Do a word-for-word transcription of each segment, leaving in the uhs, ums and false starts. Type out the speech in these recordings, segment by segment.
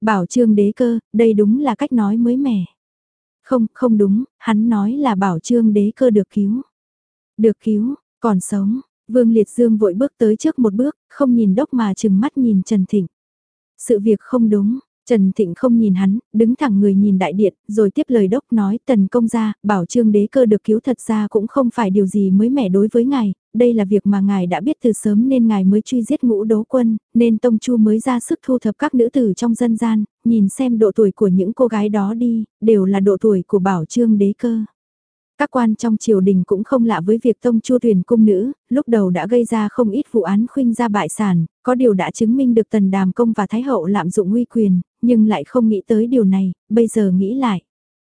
Bảo Trương đế cơ, đây đúng là cách nói mới mẻ. Không, không đúng, hắn nói là bảo Trương đế cơ được cứu. Được cứu, còn sống, Vương Liệt Dương vội bước tới trước một bước, không nhìn Đốc mà chừng mắt nhìn Trần Thịnh. Sự việc không đúng, Trần Thịnh không nhìn hắn, đứng thẳng người nhìn đại điện, rồi tiếp lời Đốc nói Tần công gia, bảo Trương đế cơ được cứu thật ra cũng không phải điều gì mới mẻ đối với ngài, đây là việc mà ngài đã biết từ sớm nên ngài mới truy giết Ngũ Đố Quân, nên Tông Chu mới ra sức thu thập các nữ tử trong dân gian, nhìn xem độ tuổi của những cô gái đó đi, đều là độ tuổi của bảo Trương đế cơ. Các quan trong triều đình cũng không lạ với việc Tông Chu tuyển cung nữ, lúc đầu đã gây ra không ít vụ án khuynh gia bại sản, có điều đã chứng minh được Tần Đàm Công và Thái Hậu lạm dụng uy quyền, nhưng lại không nghĩ tới điều này, bây giờ nghĩ lại.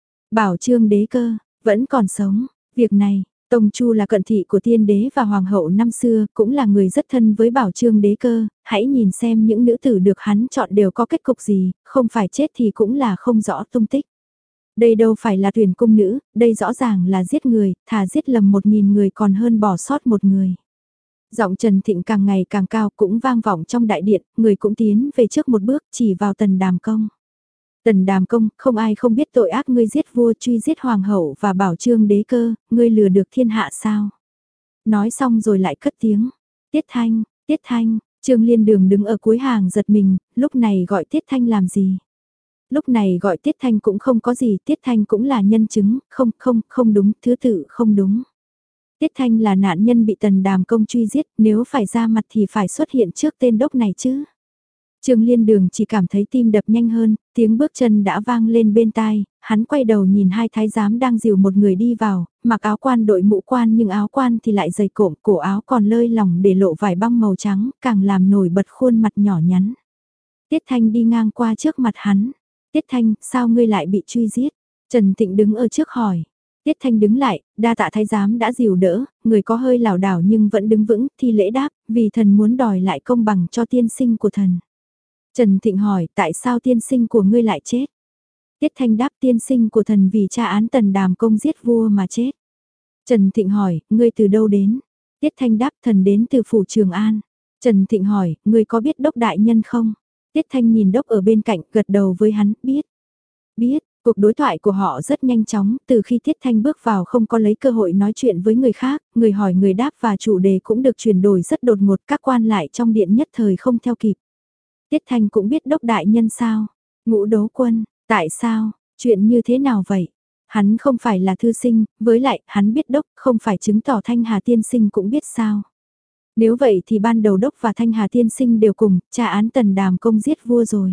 Bảo Trương đế cơ, vẫn còn sống, việc này, Tông Chu là cận thị của tiên đế và hoàng hậu năm xưa, cũng là người rất thân với Bảo Trương đế cơ, hãy nhìn xem những nữ tử được hắn chọn đều có kết cục gì, không phải chết thì cũng là không rõ tung tích. Đây đâu phải là tuyển cung nữ, đây rõ ràng là giết người, thà giết lầm một nghìn người còn hơn bỏ sót một người. Giọng Trần Thịnh càng ngày càng cao cũng vang vọng trong đại điện, người cũng tiến về trước một bước chỉ vào Tần Đàm Công. Tần Đàm Công, không ai không biết tội ác ngươi giết vua truy giết hoàng hậu và bảo Trương đế cơ, ngươi lừa được thiên hạ sao? Nói xong rồi lại cất tiếng. Tiết Thanh, Tiết Thanh, Trương Liên Đường đứng ở cuối hàng giật mình, lúc này gọi Tiết Thanh làm gì? Lúc này gọi Tiết Thanh cũng không có gì, Tiết Thanh cũng là nhân chứng, không, không, không đúng, thứ tự không đúng. Tiết Thanh là nạn nhân bị Tần Đàm Công truy giết, nếu phải ra mặt thì phải xuất hiện trước tên đốc này chứ. Trương Liên Đường chỉ cảm thấy tim đập nhanh hơn, tiếng bước chân đã vang lên bên tai, hắn quay đầu nhìn hai thái giám đang dìu một người đi vào, mặc áo quan đội mũ quan nhưng áo quan thì lại dày cộm, cổ áo còn lơi lỏng để lộ vải băng màu trắng, càng làm nổi bật khuôn mặt nhỏ nhắn. Tiết Thanh đi ngang qua trước mặt hắn. Tiết Thanh, sao ngươi lại bị truy giết? Trần Thịnh đứng ở trước hỏi. Tiết Thanh đứng lại, đa tạ thái giám đã dìu đỡ, người có hơi lảo đảo nhưng vẫn đứng vững, thi lễ đáp, vì thần muốn đòi lại công bằng cho tiên sinh của thần. Trần Thịnh hỏi, tại sao tiên sinh của ngươi lại chết? Tiết Thanh đáp, tiên sinh của thần vì tra án Tần Đàm Công giết vua mà chết. Trần Thịnh hỏi, ngươi từ đâu đến? Tiết Thanh đáp, thần đến từ phủ Trường An. Trần Thịnh hỏi, ngươi có biết Đốc đại nhân không? Tiết Thanh nhìn Đốc ở bên cạnh, gật đầu với hắn, biết. Biết, cuộc đối thoại của họ rất nhanh chóng, từ khi Tiết Thanh bước vào không có lấy cơ hội nói chuyện với người khác, người hỏi người đáp và chủ đề cũng được chuyển đổi rất đột ngột, các quan lại trong điện nhất thời không theo kịp. Tiết Thanh cũng biết Đốc đại nhân sao? Ngũ Đố Quân, tại sao? Chuyện như thế nào vậy? Hắn không phải là thư sinh, với lại, hắn biết Đốc, không phải chứng tỏ Thanh Hà tiên sinh cũng biết sao? Nếu vậy thì ban đầu Đốc và Thanh Hà tiên sinh đều cùng, tra án Tần Đàm Công giết vua rồi.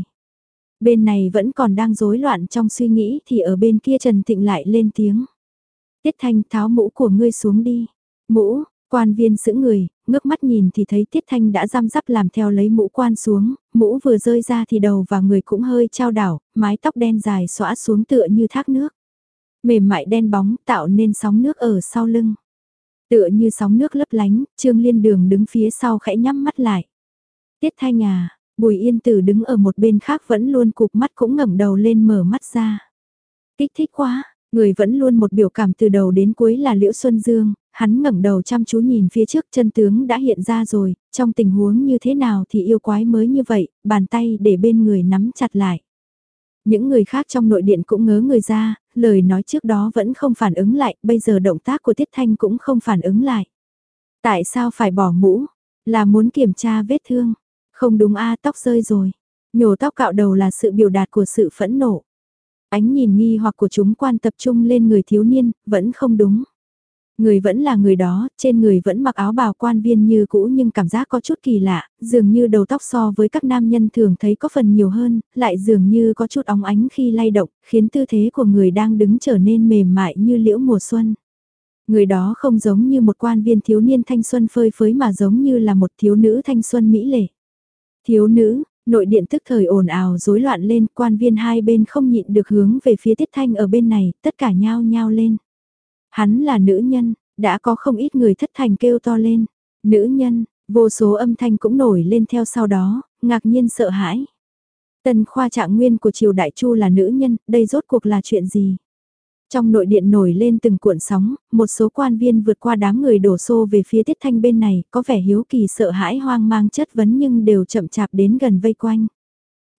Bên này vẫn còn đang rối loạn trong suy nghĩ thì ở bên kia Trần Thịnh lại lên tiếng. Tiết Thanh, tháo mũ của ngươi xuống đi. Mũ, quan viên sững người, ngước mắt nhìn thì thấy Tiết Thanh đã răm rắp làm theo lấy mũ quan xuống, mũ vừa rơi ra thì đầu và người cũng hơi trao đảo, mái tóc đen dài xõa xuống tựa như thác nước. Mềm mại đen bóng tạo nên sóng nước ở sau lưng. Tựa như sóng nước lấp lánh, Trương Liên Đường đứng phía sau khẽ nhắm mắt lại. Tiết Thanh à, Bùi Yên Tử đứng ở một bên khác vẫn luôn cụp mắt cũng ngẩng đầu lên mở mắt ra. Kích thích quá, người vẫn luôn một biểu cảm từ đầu đến cuối là Liễu Xuân Dương, hắn ngẩng đầu chăm chú nhìn phía trước, chân tướng đã hiện ra rồi, trong tình huống như thế nào thì yêu quái mới như vậy, bàn tay để bên người nắm chặt lại. Những người khác trong nội điện cũng ngớ người ra, lời nói trước đó vẫn không phản ứng lại, bây giờ động tác của Tiết Thanh cũng không phản ứng lại. Tại sao phải bỏ mũ? Là muốn kiểm tra vết thương? Không đúng a, tóc rơi rồi. Nhổ tóc cạo đầu là sự biểu đạt của sự phẫn nộ. Ánh nhìn nghi hoặc của chúng quan tập trung lên người thiếu niên, vẫn không đúng. Người vẫn là người đó, trên người vẫn mặc áo bào quan viên như cũ nhưng cảm giác có chút kỳ lạ, dường như đầu tóc so với các nam nhân thường thấy có phần nhiều hơn, lại dường như có chút óng ánh khi lay động, khiến tư thế của người đang đứng trở nên mềm mại như liễu mùa xuân. Người đó không giống như một quan viên thiếu niên thanh xuân phơi phới mà giống như là một thiếu nữ thanh xuân mỹ lệ. Thiếu nữ, nội điện tức thời ồn ào rối loạn lên, quan viên hai bên không nhịn được hướng về phía Tiết Thanh ở bên này, tất cả nhao nhao lên. Hắn là nữ nhân, đã có không ít người thất thành kêu to lên. Nữ nhân, vô số âm thanh cũng nổi lên theo sau đó, ngạc nhiên sợ hãi. Tần khoa trạng nguyên của triều Đại Chu là nữ nhân, đây rốt cuộc là chuyện gì? Trong nội điện nổi lên từng cuộn sóng, một số quan viên vượt qua đám người đổ xô về phía Tiết Thanh bên này, có vẻ hiếu kỳ sợ hãi hoang mang chất vấn nhưng đều chậm chạp đến gần vây quanh.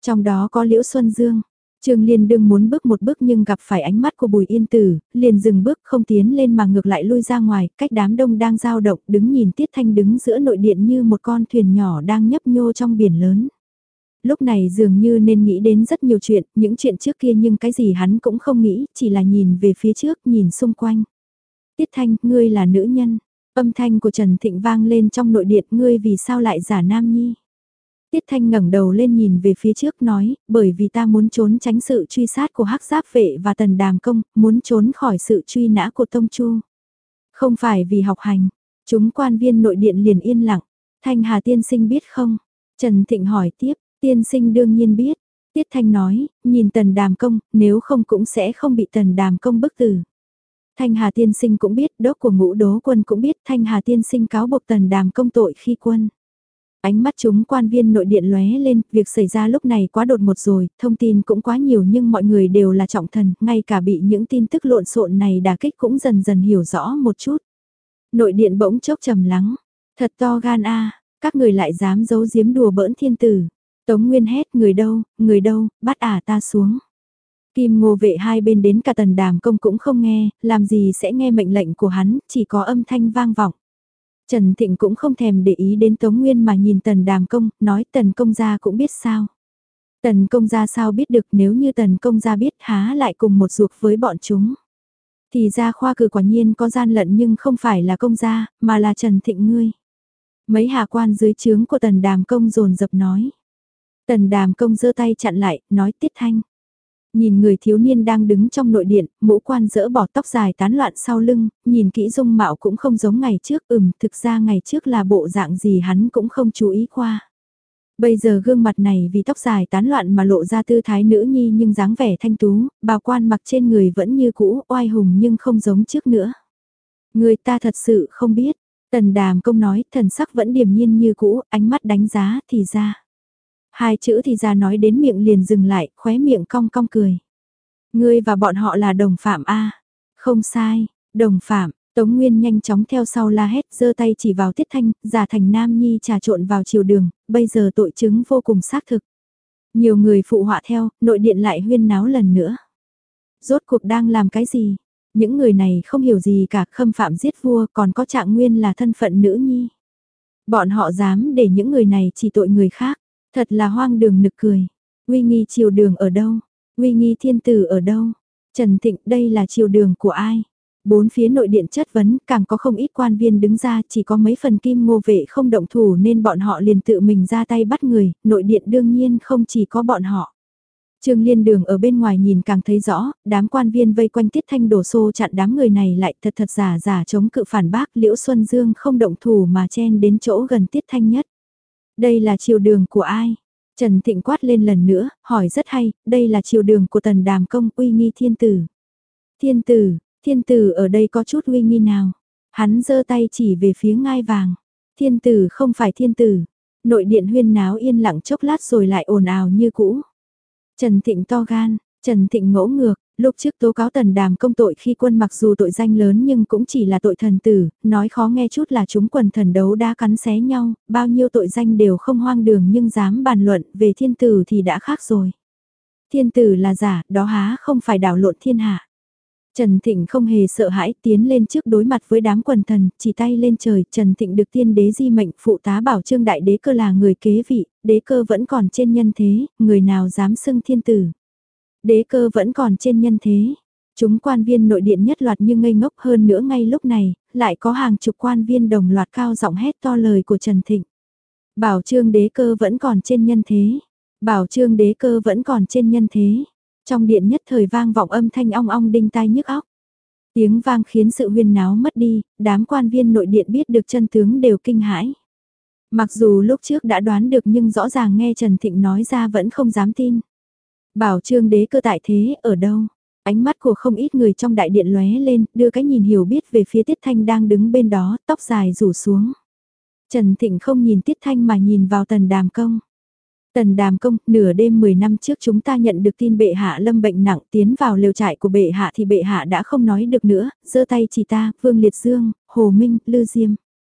Trong đó có Liễu Xuân Dương. Trương Liên đương muốn bước một bước nhưng gặp phải ánh mắt của Bùi Yên Tử, liền dừng bước không tiến lên mà ngược lại lui ra ngoài, cách đám đông đang giao động, đứng nhìn Tiết Thanh đứng giữa nội điện như một con thuyền nhỏ đang nhấp nhô trong biển lớn. Lúc này dường như nên nghĩ đến rất nhiều chuyện, những chuyện trước kia nhưng cái gì hắn cũng không nghĩ, chỉ là nhìn về phía trước, nhìn xung quanh. Tiết Thanh, ngươi là nữ nhân. Âm thanh của Trần Thịnh vang lên trong nội điện, ngươi vì sao lại giả nam nhi? Tiết Thanh ngẩng đầu lên nhìn về phía trước nói, bởi vì ta muốn trốn tránh sự truy sát của Hắc Giáp Vệ và Tần Đàm Công, muốn trốn khỏi sự truy nã của Tông Chu. Không phải vì học hành, chúng quan viên nội điện liền yên lặng. Thanh Hà tiên sinh biết không? Trần Thịnh hỏi tiếp, tiên sinh đương nhiên biết. Tiết Thanh nói, nhìn Tần Đàm Công, nếu không cũng sẽ không bị Tần Đàm Công bức tử. Thanh Hà tiên sinh cũng biết, đốc của Ngũ Đố Quân cũng biết, Thanh Hà tiên sinh cáo buộc Tần Đàm Công tội khi quân. Ánh mắt chúng quan viên nội điện lóe lên, việc xảy ra lúc này quá đột ngột rồi, thông tin cũng quá nhiều nhưng mọi người đều là trọng thần, ngay cả bị những tin tức lộn xộn này đả kích cũng dần dần hiểu rõ một chút. Nội điện bỗng chốc trầm lắng, thật to gan a, các người lại dám giấu giếm đùa bỡn thiên tử. Tống Nguyên hét, người đâu, người đâu, bắt ả ta xuống. Kim Ngô Vệ hai bên đến cả Tần Đàm Công cũng không nghe, làm gì sẽ nghe mệnh lệnh của hắn, chỉ có âm thanh vang vọng. Trần Thịnh cũng không thèm để ý đến Tống Nguyên mà nhìn Tần Đàm Công, nói Tần Công gia cũng biết sao. Tần Công gia sao biết được, nếu như Tần Công gia biết há lại cùng một ruột với bọn chúng. Thì ra khoa cử quả nhiên có gian lận nhưng không phải là Công gia, mà là Trần Thịnh ngươi. Mấy hạ quan dưới trướng của Tần Đàm Công dồn dập nói. Tần Đàm Công giơ tay chặn lại, nói Tiết Thanh. Nhìn người thiếu niên đang đứng trong nội điện, mũ quan dỡ bỏ tóc dài tán loạn sau lưng, nhìn kỹ dung mạo cũng không giống ngày trước, ừm, thực ra ngày trước là bộ dạng gì hắn cũng không chú ý qua. Bây giờ gương mặt này vì tóc dài tán loạn mà lộ ra tư thái nữ nhi nhưng dáng vẻ thanh tú, bào quan mặc trên người vẫn như cũ, oai hùng nhưng không giống trước nữa. Người ta thật sự không biết, Tần Đàm Công nói, thần sắc vẫn điềm nhiên như cũ, ánh mắt đánh giá thì ra. Hai chữ thì ra nói đến miệng liền dừng lại, khóe miệng cong cong cười. Ngươi và bọn họ là đồng phạm a? Không sai, đồng phạm. Tống Nguyên nhanh chóng theo sau la hét, giơ tay chỉ vào Tiết Thanh, giả thành nam nhi trà trộn vào chiều đường, bây giờ tội chứng vô cùng xác thực. Nhiều người phụ họa theo, nội điện lại huyên náo lần nữa. Rốt cuộc đang làm cái gì? Những người này không hiểu gì cả, khâm phạm giết vua, còn có Trạng Nguyên là thân phận nữ nhi. Bọn họ dám để những người này chỉ tội người khác. Thật là hoang đường nực cười. Uy nghi triều đường ở đâu? Uy nghi thiên tử ở đâu? Trần Thịnh, đây là triều đường của ai? Bốn phía nội điện chất vấn, càng có không ít quan viên đứng ra, chỉ có mấy phần Kim Ngô Vệ không động thủ nên bọn họ liền tự mình ra tay bắt người, nội điện đương nhiên không chỉ có bọn họ. Trương Liên Đường ở bên ngoài nhìn càng thấy rõ, đám quan viên vây quanh Tiết Thanh đổ xô chặn đám người này lại thật thật giả giả chống cự phản bác, Liễu Xuân Dương không động thủ mà chen đến chỗ gần Tiết Thanh nhất. Đây là triều đường của ai? Trần Thịnh quát lên lần nữa, hỏi rất hay, đây là triều đường của Tần Đàm Công, uy nghi thiên tử. Thiên tử, thiên tử ở đây có chút uy nghi nào? Hắn giơ tay chỉ về phía ngai vàng. Thiên tử không phải thiên tử. Nội điện huyên náo yên lặng chốc lát rồi lại ồn ào như cũ. Trần Thịnh to gan, Trần Thịnh ngỗ ngược, lúc trước tố cáo Tần Đàm Công tội khi quân mặc dù tội danh lớn nhưng cũng chỉ là tội thần tử, nói khó nghe chút là chúng quần thần đấu đã cắn xé nhau, bao nhiêu tội danh đều không hoang đường nhưng dám bàn luận về thiên tử thì đã khác rồi. Thiên tử là giả, đó há không phải đảo lộn thiên hạ. Trần Thịnh không hề sợ hãi tiến lên trước đối mặt với đám quần thần, chỉ tay lên trời, Trần Thịnh được tiên đế di mệnh phụ tá bảo Trương Đại Đế Cơ là người kế vị, đế cơ vẫn còn trên nhân thế, người nào dám xưng thiên tử. Đế cơ vẫn còn trên nhân thế. Chúng quan viên nội điện nhất loạt như ngây ngốc hơn nữa ngay lúc này, lại có hàng chục quan viên đồng loạt cao giọng hét to lời của Trần Thịnh. Bảo Trương đế cơ vẫn còn trên nhân thế. Bảo Trương đế cơ vẫn còn trên nhân thế. Trong điện nhất thời vang vọng âm thanh ong ong đinh tai nhức óc. Tiếng vang khiến sự huyên náo mất đi, đám quan viên nội điện biết được chân tướng đều kinh hãi. Mặc dù lúc trước đã đoán được nhưng rõ ràng nghe Trần Thịnh nói ra vẫn không dám tin. Bảo Trương đế cơ tại thế ở đâu? Ánh mắt của không ít người trong đại điện lóe lên, đưa cái nhìn hiểu biết về phía Tiết Thanh đang đứng bên đó, tóc dài rủ xuống. Trần Thịnh không nhìn Tiết Thanh mà nhìn vào Tần Đàm Công. Tần Đàm Công, nửa đêm mười năm trước chúng ta nhận được tin bệ hạ lâm bệnh nặng, tiến vào lều trại của bệ hạ thì bệ hạ đã không nói được nữa, giơ tay chỉ ta, Vương Liệt Dương, Hồ Minh, Lư Diêm.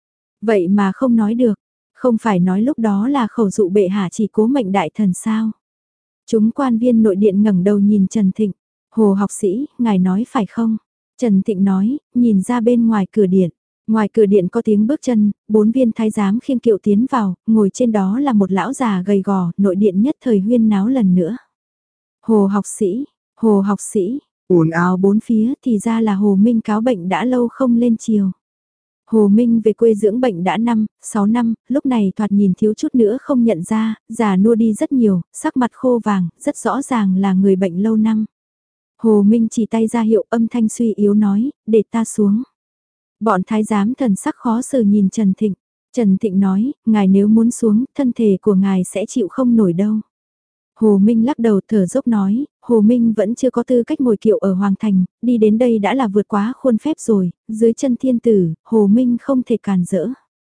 Vậy mà không nói được, không phải nói lúc đó là khẩu dụ bệ hạ chỉ cố mệnh đại thần sao? Chúng quan viên nội điện ngẩng đầu nhìn Trần Thịnh. Hồ học sĩ, ngài nói phải không? Trần Thịnh nói, nhìn ra bên ngoài cửa điện. Ngoài cửa điện có tiếng bước chân, bốn viên thái giám khiêng kiệu tiến vào, ngồi trên đó là một lão già gầy gò, nội điện nhất thời huyên náo lần nữa. Hồ học sĩ, hồ học sĩ, ồn ào bốn phía thì ra là Hồ Minh cáo bệnh đã lâu không lên chiều. Hồ Minh về quê dưỡng bệnh đã năm, sáu năm, lúc này thoạt nhìn thiếu chút nữa không nhận ra, già nua đi rất nhiều, sắc mặt khô vàng, rất rõ ràng là người bệnh lâu năm. Hồ Minh chỉ tay ra hiệu âm thanh suy yếu nói, để ta xuống. Bọn thái giám thần sắc khó xử nhìn Trần Thịnh. Trần Thịnh nói, ngài nếu muốn xuống, thân thể của ngài sẽ chịu không nổi đâu. Hồ Minh lắc đầu thở dốc nói, Hồ Minh vẫn chưa có tư cách ngồi kiệu ở Hoàng Thành, đi đến đây đã là vượt quá khuôn phép rồi, dưới chân thiên tử, Hồ Minh không thể cản rỡ.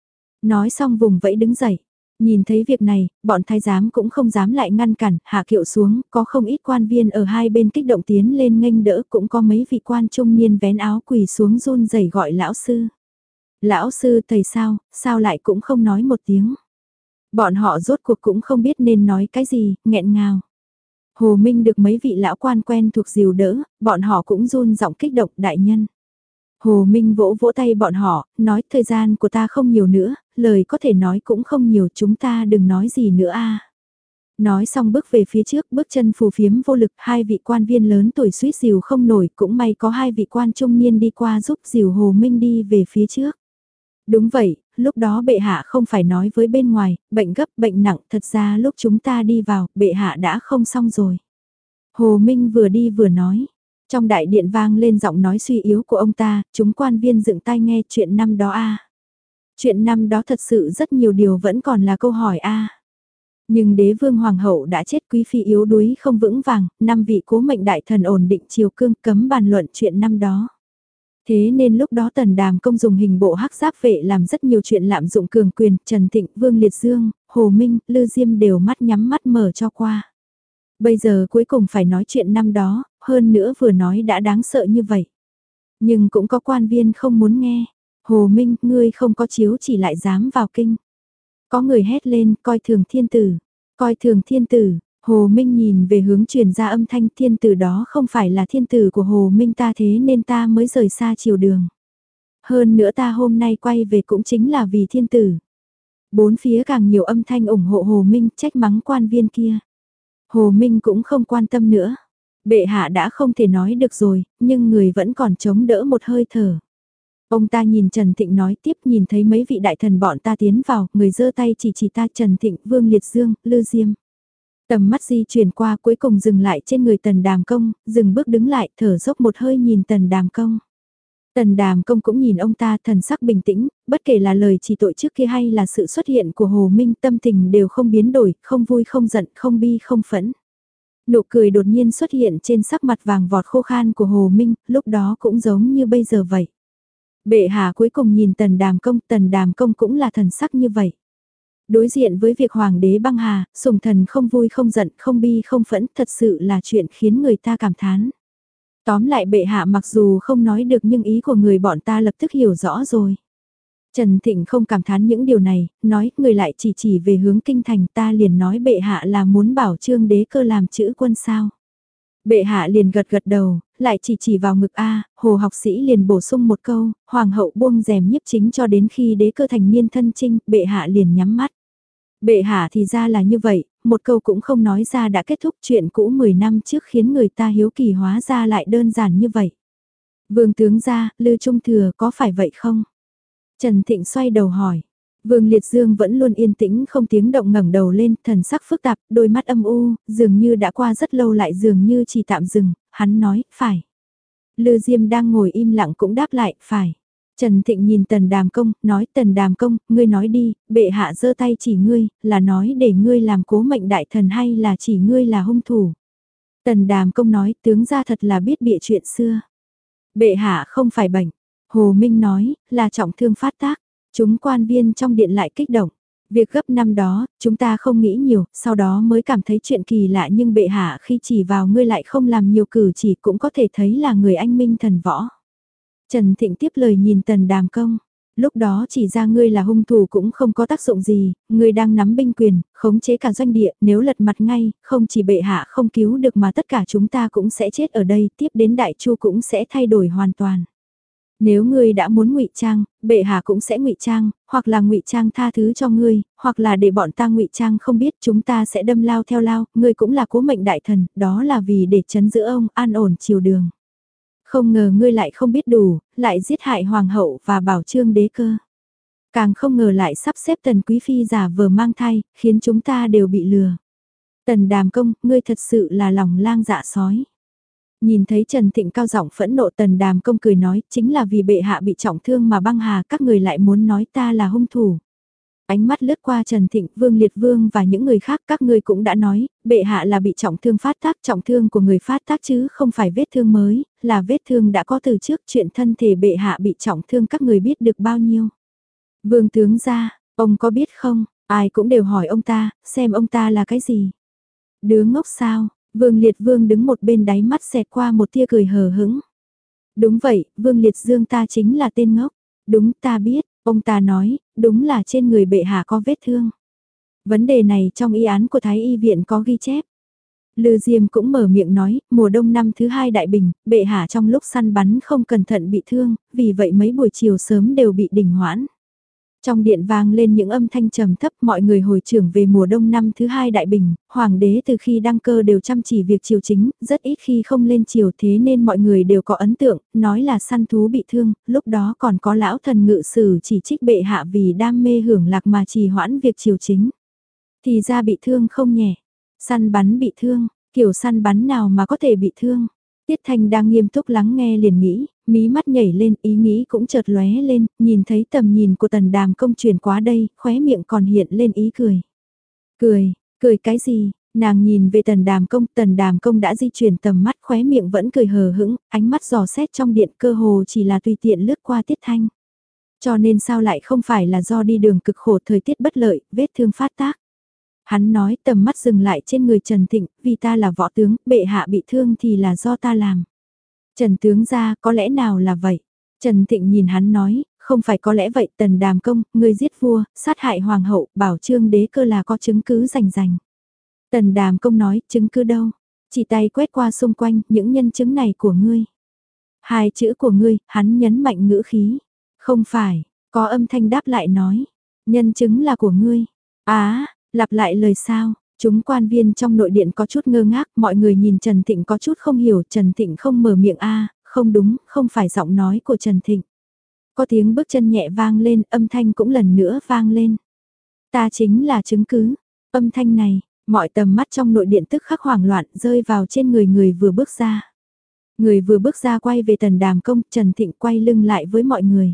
Nói xong vùng vẫy đứng dậy. Nhìn thấy việc này, bọn thái giám cũng không dám lại ngăn cản, hạ kiệu xuống, có không ít quan viên ở hai bên kích động tiến lên nghênh đỡ, cũng có mấy vị quan trung niên vén áo quỳ xuống run rẩy gọi lão sư. Lão sư thầy sao, sao lại cũng không nói một tiếng. Bọn họ rốt cuộc cũng không biết nên nói cái gì, nghẹn ngào. Hồ Minh được mấy vị lão quan quen thuộc dìu đỡ, bọn họ cũng run giọng kích động đại nhân. Hồ Minh vỗ vỗ tay bọn họ, nói thời gian của ta không nhiều nữa, lời có thể nói cũng không nhiều, chúng ta đừng nói gì nữa a. Nói xong bước về phía trước, bước chân phù phiếm vô lực, hai vị quan viên lớn tuổi suýt dìu không nổi, cũng may có hai vị quan trung niên đi qua giúp dìu Hồ Minh đi về phía trước. Đúng vậy, lúc đó bệ hạ không phải nói với bên ngoài, bệnh gấp, bệnh nặng, thật ra lúc chúng ta đi vào, bệ hạ đã không xong rồi. Hồ Minh vừa đi vừa nói. Trong đại điện vang lên giọng nói suy yếu của ông ta, chúng quan viên dựng tai nghe chuyện năm đó a. Chuyện năm đó thật sự rất nhiều điều vẫn còn là câu hỏi a. Nhưng đế vương hoàng hậu đã chết, quý phi yếu đuối không vững vàng, năm vị cố mệnh đại thần ổn định triều cương, cấm bàn luận chuyện năm đó. Thế nên lúc đó Tần Đàm Công dùng hình bộ hắc giáp vệ làm rất nhiều chuyện lạm dụng cường quyền, Trần Thịnh, Vương Liệt Dương, Hồ Minh, Lư Diêm đều mắt nhắm mắt mở cho qua. Bây giờ cuối cùng phải nói chuyện năm đó, hơn nữa vừa nói đã đáng sợ như vậy. Nhưng cũng có quan viên không muốn nghe. Hồ Minh, ngươi không có chiếu chỉ lại dám vào kinh. Có người hét lên, coi thường thiên tử. Coi thường thiên tử. Hồ Minh nhìn về hướng truyền ra âm thanh, thiên tử đó không phải là thiên tử của Hồ Minh ta, thế nên ta mới rời xa chiều đường. Hơn nữa ta hôm nay quay về cũng chính là vì thiên tử. Bốn phía càng nhiều âm thanh ủng hộ Hồ Minh, trách mắng quan viên kia. Hồ Minh cũng không quan tâm nữa. Bệ hạ đã không thể nói được rồi, nhưng người vẫn còn chống đỡ một hơi thở. Ông ta nhìn Trần Thịnh nói tiếp, nhìn thấy mấy vị đại thần bọn ta tiến vào, người giơ tay chỉ chỉ ta, Trần Thịnh, Vương Liệt Dương, Lư Diêm. Tầm mắt di chuyển qua cuối cùng dừng lại trên người Tần Đàm Công, dừng bước đứng lại, thở dốc một hơi nhìn Tần Đàm Công. Tần Đàm Công cũng nhìn ông ta, thần sắc bình tĩnh, bất kể là lời chỉ tội trước kia hay là sự xuất hiện của Hồ Minh, tâm tình đều không biến đổi, không vui không giận, không bi không phẫn. Nụ cười đột nhiên xuất hiện trên sắc mặt vàng vọt khô khan của Hồ Minh, lúc đó cũng giống như bây giờ vậy. Bệ hạ cuối cùng nhìn Tần Đàm Công, Tần Đàm Công cũng là thần sắc như vậy. Đối diện với việc Hoàng đế băng hà, sủng thần không vui không giận, không bi không phẫn, thật sự là chuyện khiến người ta cảm thán. Tóm lại bệ hạ mặc dù không nói được nhưng ý của người bọn ta lập tức hiểu rõ rồi. Trần Thịnh không cảm thán những điều này, nói người lại chỉ chỉ về hướng kinh thành, ta liền nói bệ hạ là muốn bảo Trương Đế Cơ làm chữ quân sao. Bệ hạ liền gật gật đầu, lại chỉ chỉ vào ngực A, hồ học sĩ liền bổ sung một câu, hoàng hậu buông rèm nhiếp chính cho đến khi Đế Cơ thành niên thân trinh, bệ hạ liền nhắm mắt. Bệ hạ thì ra là như vậy, một câu cũng không nói ra đã kết thúc, chuyện cũ mười năm trước khiến người ta hiếu kỳ hóa ra lại đơn giản như vậy. Vương tướng gia, Lư Trung Thừa có phải vậy không? Trần Thịnh xoay đầu hỏi. Vương Liệt Dương vẫn luôn yên tĩnh không tiếng động ngẩng đầu lên, thần sắc phức tạp, đôi mắt âm u, dường như đã qua rất lâu lại dường như chỉ tạm dừng, hắn nói, phải. Lư Diêm đang ngồi im lặng cũng đáp lại, phải. Trần Thịnh nhìn Tần Đàm Công, nói Tần Đàm Công, ngươi nói đi, bệ hạ giơ tay chỉ ngươi, là nói để ngươi làm cố mệnh đại thần hay là chỉ ngươi là hung thủ. Tần Đàm Công nói, tướng gia thật là biết bịa chuyện xưa. Bệ hạ không phải bệnh. Hồ Minh nói, là trọng thương phát tác. Chúng quan viên trong điện lại kích động. Việc gấp năm đó, chúng ta không nghĩ nhiều, sau đó mới cảm thấy chuyện kỳ lạ, nhưng bệ hạ khi chỉ vào ngươi lại không làm nhiều cử chỉ cũng có thể thấy là người anh minh thần võ. Trần Thịnh tiếp lời nhìn Tần Đàm Công. Lúc đó chỉ ra ngươi là hung thủ cũng không có tác dụng gì, ngươi đang nắm binh quyền, khống chế cả doanh địa, nếu lật mặt ngay, không chỉ bệ hạ không cứu được mà tất cả chúng ta cũng sẽ chết ở đây, tiếp đến Đại Chu cũng sẽ thay đổi hoàn toàn. Nếu ngươi đã muốn ngụy trang, bệ hạ cũng sẽ ngụy trang, hoặc là ngụy trang tha thứ cho ngươi, hoặc là để bọn ta ngụy trang không biết, chúng ta sẽ đâm lao theo lao, ngươi cũng là cố mệnh đại thần, đó là vì để chấn giữ ông an ổn chiều đường. Không ngờ ngươi lại không biết đủ, lại giết hại hoàng hậu và bảo trương đế cơ. Càng không ngờ lại sắp xếp tần quý phi giả vờ mang thai, khiến chúng ta đều bị lừa. Tần Đàm Công, ngươi thật sự là lòng lang dạ sói. Nhìn thấy Trần Thịnh cao giọng phẫn nộ, Tần Đàm Công cười nói, chính là vì bệ hạ bị trọng thương mà băng hà, các người lại muốn nói ta là hung thủ. Ánh mắt lướt qua Trần Thịnh, Vương Liệt Vương và những người khác, các ngươi cũng đã nói, bệ hạ là bị trọng thương phát tác, trọng thương của người phát tác chứ không phải vết thương mới, là vết thương đã có từ trước, chuyện thân thể bệ hạ bị trọng thương các người biết được bao nhiêu. Vương tướng gia, ông có biết không, ai cũng đều hỏi ông ta, xem ông ta là cái gì. Đứa ngốc sao, Vương Liệt Vương đứng một bên đáy mắt xẹt qua một tia cười hờ hững. Đúng vậy, Vương Liệt Dương ta chính là tên ngốc. Đúng ta biết, ông ta nói, đúng là trên người bệ hạ có vết thương. Vấn đề này trong y án của Thái Y viện có ghi chép. Lư Diêm cũng mở miệng nói, mùa đông năm thứ hai đại bình, bệ hạ trong lúc săn bắn không cẩn thận bị thương, vì vậy mấy buổi chiều sớm đều bị đình hoãn. Trong điện vang lên những âm thanh trầm thấp, mọi người hồi trưởng về mùa đông năm thứ hai đại bình, hoàng đế từ khi đăng cơ đều chăm chỉ việc triều chính, rất ít khi không lên triều, thế nên mọi người đều có ấn tượng, nói là săn thú bị thương, lúc đó còn có lão thần ngự sử chỉ trích bệ hạ vì đam mê hưởng lạc mà trì hoãn việc triều chính. Thì ra bị thương không nhẹ, săn bắn bị thương, kiểu săn bắn nào mà có thể bị thương. Tiết Thanh đang nghiêm túc lắng nghe liền nghĩ, mí mắt nhảy lên, ý nghĩ cũng chợt lóe lên, nhìn thấy tầm nhìn của Tần Đàm Công truyền qua đây, khóe miệng còn hiện lên ý cười. Cười, cười cái gì? Nàng nhìn về Tần Đàm Công, Tần Đàm Công đã di chuyển tầm mắt, khóe miệng vẫn cười hờ hững, ánh mắt dò xét trong điện, cơ hồ chỉ là tùy tiện lướt qua Tiết Thanh. Cho nên sao lại không phải là do đi đường cực khổ, thời tiết bất lợi, vết thương phát tác. Hắn nói, tầm mắt dừng lại trên người Trần Thịnh, vì ta là võ tướng, bệ hạ bị thương thì là do ta làm. Trần tướng gia, có lẽ nào là vậy? Trần Thịnh nhìn hắn nói, không phải có lẽ vậy, Tần Đàm Công, ngươi giết vua, sát hại hoàng hậu, bảo trương đế cơ là có chứng cứ rành rành. Tần Đàm Công nói, chứng cứ đâu? Chỉ tay quét qua xung quanh, những nhân chứng này của ngươi. Hai chữ của ngươi, hắn nhấn mạnh ngữ khí. Không phải, có âm thanh đáp lại nói, nhân chứng là của ngươi. Á, lặp lại lời sao? Chúng quan viên trong nội điện có chút ngơ ngác, mọi người nhìn Trần Thịnh có chút không hiểu, Trần Thịnh không mở miệng a, không đúng, không phải giọng nói của Trần Thịnh. Có tiếng bước chân nhẹ vang lên, âm thanh cũng lần nữa vang lên. Ta chính là chứng cứ. Âm thanh này, mọi tầm mắt trong nội điện tức khắc hoảng loạn rơi vào trên người người vừa bước ra. Người vừa bước ra quay về Tần Đàm Công, Trần Thịnh quay lưng lại với mọi người.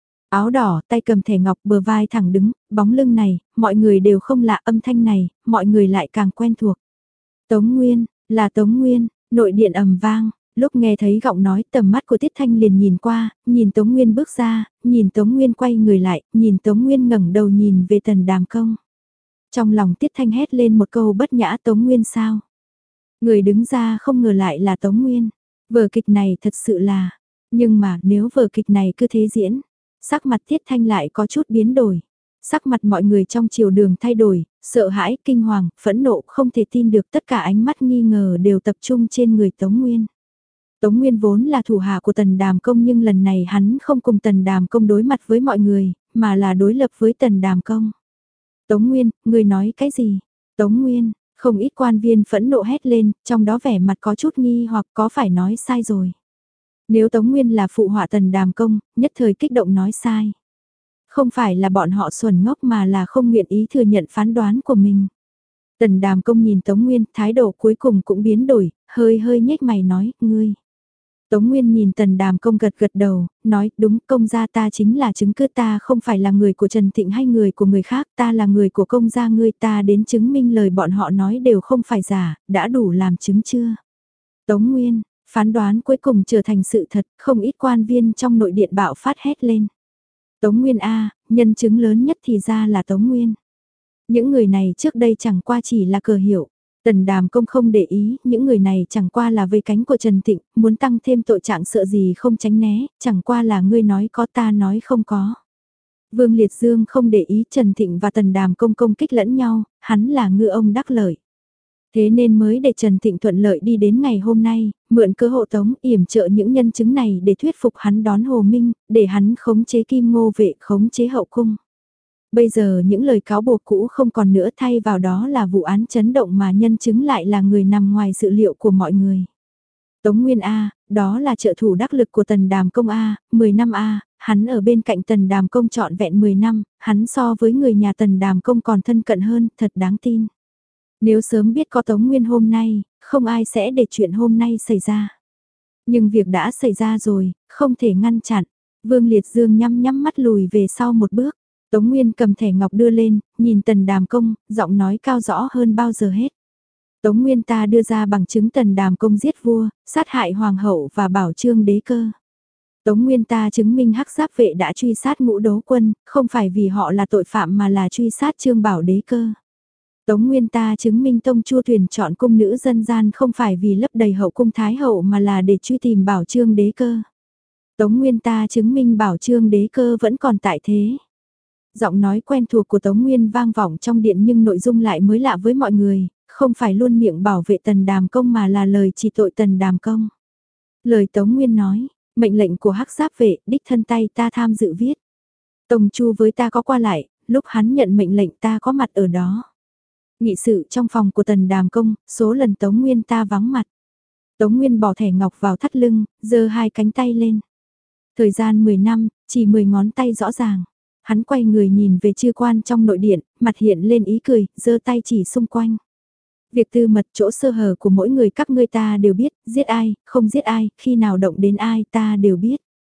Áo đỏ, tay cầm thẻ ngọc, bờ vai thẳng đứng, bóng lưng này, mọi người đều không lạ, âm thanh này, mọi người lại càng quen thuộc. Tống Nguyên, là Tống Nguyên, nội điện ầm vang, lúc nghe thấy giọng nói tầm mắt của Tiết Thanh liền nhìn qua, nhìn Tống Nguyên bước ra, nhìn Tống Nguyên quay người lại, nhìn Tống Nguyên ngẩng đầu nhìn về Tần Đàm Công. Trong lòng Tiết Thanh hét lên một câu bất nhã, Tống Nguyên sao? Người đứng ra không ngờ lại là Tống Nguyên. Vở kịch này thật sự là, nhưng mà nếu vở kịch này cứ thế diễn, sắc mặt Tiết Thanh lại có chút biến đổi. Sắc mặt mọi người trong triều đường thay đổi, sợ hãi, kinh hoàng, phẫn nộ, không thể tin được, tất cả ánh mắt nghi ngờ đều tập trung trên người Tống Nguyên. Tống Nguyên vốn là thủ hạ của Tần Đàm Công nhưng lần này hắn không cùng Tần Đàm Công đối mặt với mọi người, mà là đối lập với Tần Đàm Công. Tống Nguyên, người nói cái gì? Tống Nguyên, không ít quan viên phẫn nộ hét lên, trong đó vẻ mặt có chút nghi hoặc có phải nói sai rồi. Nếu Tống Nguyên là phụ họa Tần Đàm Công, nhất thời kích động nói sai. Không phải là bọn họ xuẩn ngốc mà là không nguyện ý thừa nhận phán đoán của mình. Tần Đàm Công nhìn Tống Nguyên, thái độ cuối cùng cũng biến đổi, hơi hơi nhếch mày nói, ngươi. Tống Nguyên nhìn Tần Đàm Công gật gật đầu, nói, đúng, công gia ta chính là chứng cứ, ta không phải là người của Trần Thịnh hay người của người khác, ta là người của công gia ngươi, ta đến chứng minh lời bọn họ nói đều không phải giả, đã đủ làm chứng chưa? Tống Nguyên, phán đoán cuối cùng trở thành sự thật, không ít quan viên trong nội điện bạo phát hét lên. Tống Nguyên A, nhân chứng lớn nhất thì ra là Tống Nguyên. Những người này trước đây chẳng qua chỉ là cờ hiệu. Tần Đàm Công không để ý, những người này chẳng qua là vây cánh của Trần Thịnh, muốn tăng thêm tội trạng sợ gì không tránh né, chẳng qua là ngươi nói có ta nói không có. Vương Liệt Dương không để ý Trần Thịnh và Tần Đàm Công công kích lẫn nhau, hắn là ngư ông đắc lợi. Thế nên mới để Trần Thịnh thuận lợi đi đến ngày hôm nay, mượn cơ hộ tống yểm trợ những nhân chứng này để thuyết phục hắn đón Hồ Minh, để hắn khống chế Kim Ngô Vệ, khống chế hậu cung. Bây giờ những lời cáo buộc cũ không còn nữa, thay vào đó là vụ án chấn động mà nhân chứng lại là người nằm ngoài dự liệu của mọi người. Tống Nguyên A, đó là trợ thủ đắc lực của Tần Đàm Công A, mười năm A, hắn ở bên cạnh Tần Đàm Công trọn vẹn mười năm, hắn so với người nhà Tần Đàm Công còn thân cận hơn, thật đáng tin. Nếu sớm biết có Tống Nguyên hôm nay, không ai sẽ để chuyện hôm nay xảy ra. Nhưng việc đã xảy ra rồi, không thể ngăn chặn. Vương Liệt Dương nhắm nhắm mắt lùi về sau một bước. Tống Nguyên cầm thẻ ngọc đưa lên, nhìn Tần Đàm Công, giọng nói cao rõ hơn bao giờ hết. Tống Nguyên ta đưa ra bằng chứng Tần Đàm Công giết vua, sát hại hoàng hậu và bảo trương đế cơ. Tống Nguyên ta chứng minh Hắc Giáp vệ đã truy sát Ngũ Đấu Quân, không phải vì họ là tội phạm mà là truy sát Trương Bảo đế cơ. Tống Nguyên ta chứng minh Tông Chua tuyển chọn cung nữ dân gian không phải vì lấp đầy hậu cung thái hậu mà là để truy tìm bảo trương đế cơ. Tống Nguyên ta chứng minh bảo trương đế cơ vẫn còn tại thế. Giọng nói quen thuộc của Tống Nguyên vang vọng trong điện nhưng nội dung lại mới lạ với mọi người, không phải luôn miệng bảo vệ Tần Đàm Công mà là lời chỉ tội Tần Đàm Công. Lời Tống Nguyên nói, mệnh lệnh của Hắc Giáp vệ, đích thân tay ta tham dự viết. Tông Chu với ta có qua lại, lúc hắn nhận mệnh lệnh ta có mặt ở đó. Nghị sự trong phòng của Tần Đàm Công, số lần Tống Nguyên ta vắng mặt. Tống Nguyên bỏ thẻ ngọc vào thắt lưng, giơ hai cánh tay lên. Thời gian mười năm, chỉ mười ngón tay rõ ràng. Hắn quay người nhìn về chư quan trong nội điện, mặt hiện lên ý cười, giơ tay chỉ xung quanh. Việc tư mật chỗ sơ hở của mỗi người các ngươi ta đều biết, giết ai, không giết ai, khi nào động đến ai ta đều biết.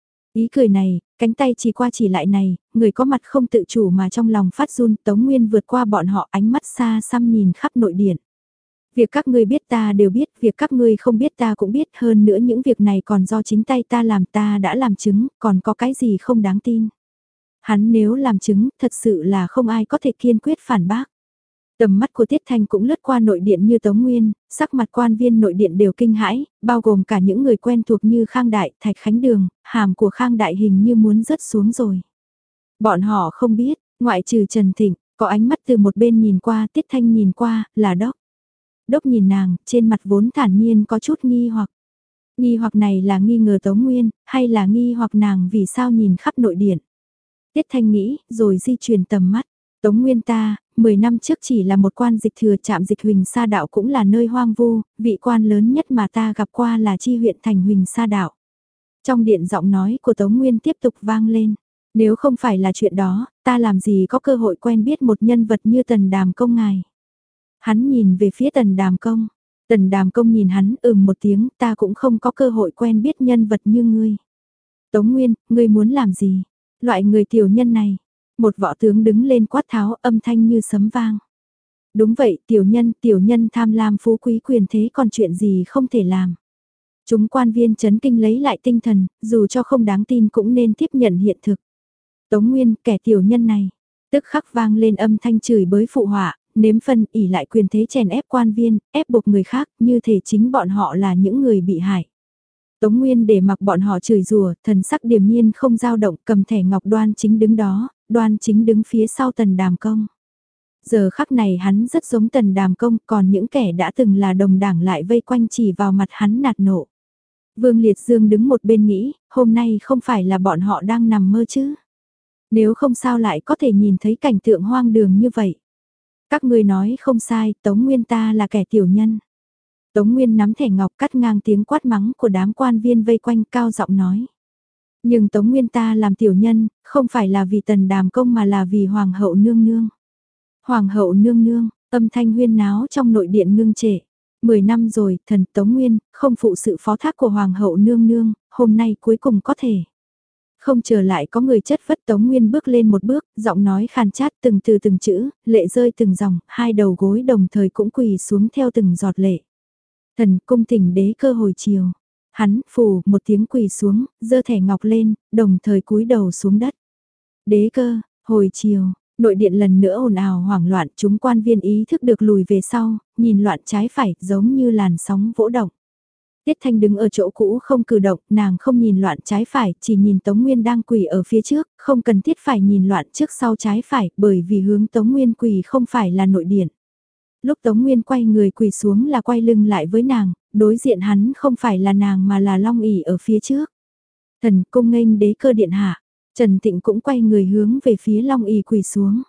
Ý cười này, cánh tay chỉ qua chỉ lại này, người có mặt không tự chủ mà trong lòng phát run. Tống Nguyên vượt qua bọn họ, ánh mắt xa xăm nhìn khắp nội điện. Việc các ngươi biết ta đều biết, việc các ngươi không biết ta cũng biết, hơn nữa những việc này còn do chính tay ta làm, ta đã làm chứng, còn có cái gì không đáng tin. Hắn nếu làm chứng, thật sự là không ai có thể kiên quyết phản bác. Tầm mắt của Tiết Thanh cũng lướt qua nội điện như Tống Nguyên, sắc mặt quan viên nội điện đều kinh hãi, bao gồm cả những người quen thuộc như Khang Đại, Thạch Khánh Đường, hàm của Khang Đại hình như muốn rớt xuống rồi. Bọn họ không biết, ngoại trừ Trần Thịnh, có ánh mắt từ một bên nhìn qua, Tiết Thanh nhìn qua, là Đốc. Đốc nhìn nàng, trên mặt vốn thản nhiên có chút nghi hoặc. Nghi hoặc này là nghi ngờ Tống Nguyên, hay là nghi hoặc nàng vì sao nhìn khắp nội điện. Tiết Thanh nghĩ, rồi di chuyển tầm mắt. Tống Nguyên ta, mười năm trước chỉ là một quan dịch thừa, trạm dịch Huỳnh Sa Đạo cũng là nơi hoang vu, vị quan lớn nhất mà ta gặp qua là chi huyện thành Huỳnh Sa Đạo. Trong điện giọng nói của Tống Nguyên tiếp tục vang lên. Nếu không phải là chuyện đó, ta làm gì có cơ hội quen biết một nhân vật như Tần Đàm Công ngài. Hắn nhìn về phía Tần Đàm Công. Tần Đàm Công nhìn hắn ừm một tiếng, ta cũng không có cơ hội quen biết nhân vật như ngươi. Tống Nguyên, ngươi muốn làm gì? Loại người tiểu nhân này. Một võ tướng đứng lên quát tháo, âm thanh như sấm vang. Đúng vậy, tiểu nhân, tiểu nhân tham lam phú quý quyền thế, còn chuyện gì không thể làm. Chúng quan viên chấn kinh lấy lại tinh thần, dù cho không đáng tin cũng nên tiếp nhận hiện thực. Tống Nguyên, kẻ tiểu nhân này, tức khắc vang lên âm thanh chửi bới phụ họa, nếm phân ỉ lại quyền thế chèn ép quan viên, ép buộc người khác, như thể chính bọn họ là những người bị hại. Tống Nguyên để mặc bọn họ chửi rủa, thần sắc điềm nhiên không dao động, cầm thẻ ngọc đoan chính đứng đó, đoan chính đứng phía sau Tần Đàm Công. Giờ khắc này hắn rất giống Tần Đàm Công, còn những kẻ đã từng là đồng đảng lại vây quanh chỉ vào mặt hắn nạt nộ. Vương Liệt Dương đứng một bên nghĩ, hôm nay không phải là bọn họ đang nằm mơ chứ. Nếu không sao lại có thể nhìn thấy cảnh tượng hoang đường như vậy. Các ngươi nói không sai, Tống Nguyên ta là kẻ tiểu nhân. Tống Nguyên nắm thẻ ngọc cắt ngang tiếng quát mắng của đám quan viên vây quanh, cao giọng nói. Nhưng Tống Nguyên ta làm tiểu nhân, không phải là vì Tần Đàm Công mà là vì Hoàng hậu nương nương. Hoàng hậu nương nương, âm thanh huyên náo trong nội điện ngưng trệ. Mười năm rồi, thần Tống Nguyên, không phụ sự phó thác của Hoàng hậu nương nương, hôm nay cuối cùng có thể. Không chờ lại có người chất vấn, Tống Nguyên bước lên một bước, giọng nói khàn chát từng từ từng chữ, lệ rơi từng dòng, hai đầu gối đồng thời cũng quỳ xuống theo từng giọt lệ. Thần cung thỉnh đế cơ hồi chiều. Hắn phù một tiếng quỳ xuống, giơ thẻ ngọc lên, đồng thời cúi đầu xuống đất. Đế cơ, hồi chiều, nội điện lần nữa ồn ào hoảng loạn, chúng quan viên ý thức được lùi về sau, nhìn loạn trái phải giống như làn sóng vỗ động. Tiết Thanh đứng ở chỗ cũ không cử động, nàng không nhìn loạn trái phải, chỉ nhìn Tống Nguyên đang quỳ ở phía trước, không cần thiết phải nhìn loạn trước sau trái phải, bởi vì hướng Tống Nguyên quỳ không phải là nội điện. Lúc Tống Nguyên quay người quỳ xuống là quay lưng lại với nàng, đối diện hắn không phải là nàng mà là Long ỷ ở phía trước. Thần cung nghênh đế cơ điện hạ, Trần Tịnh cũng quay người hướng về phía Long ỷ quỳ xuống.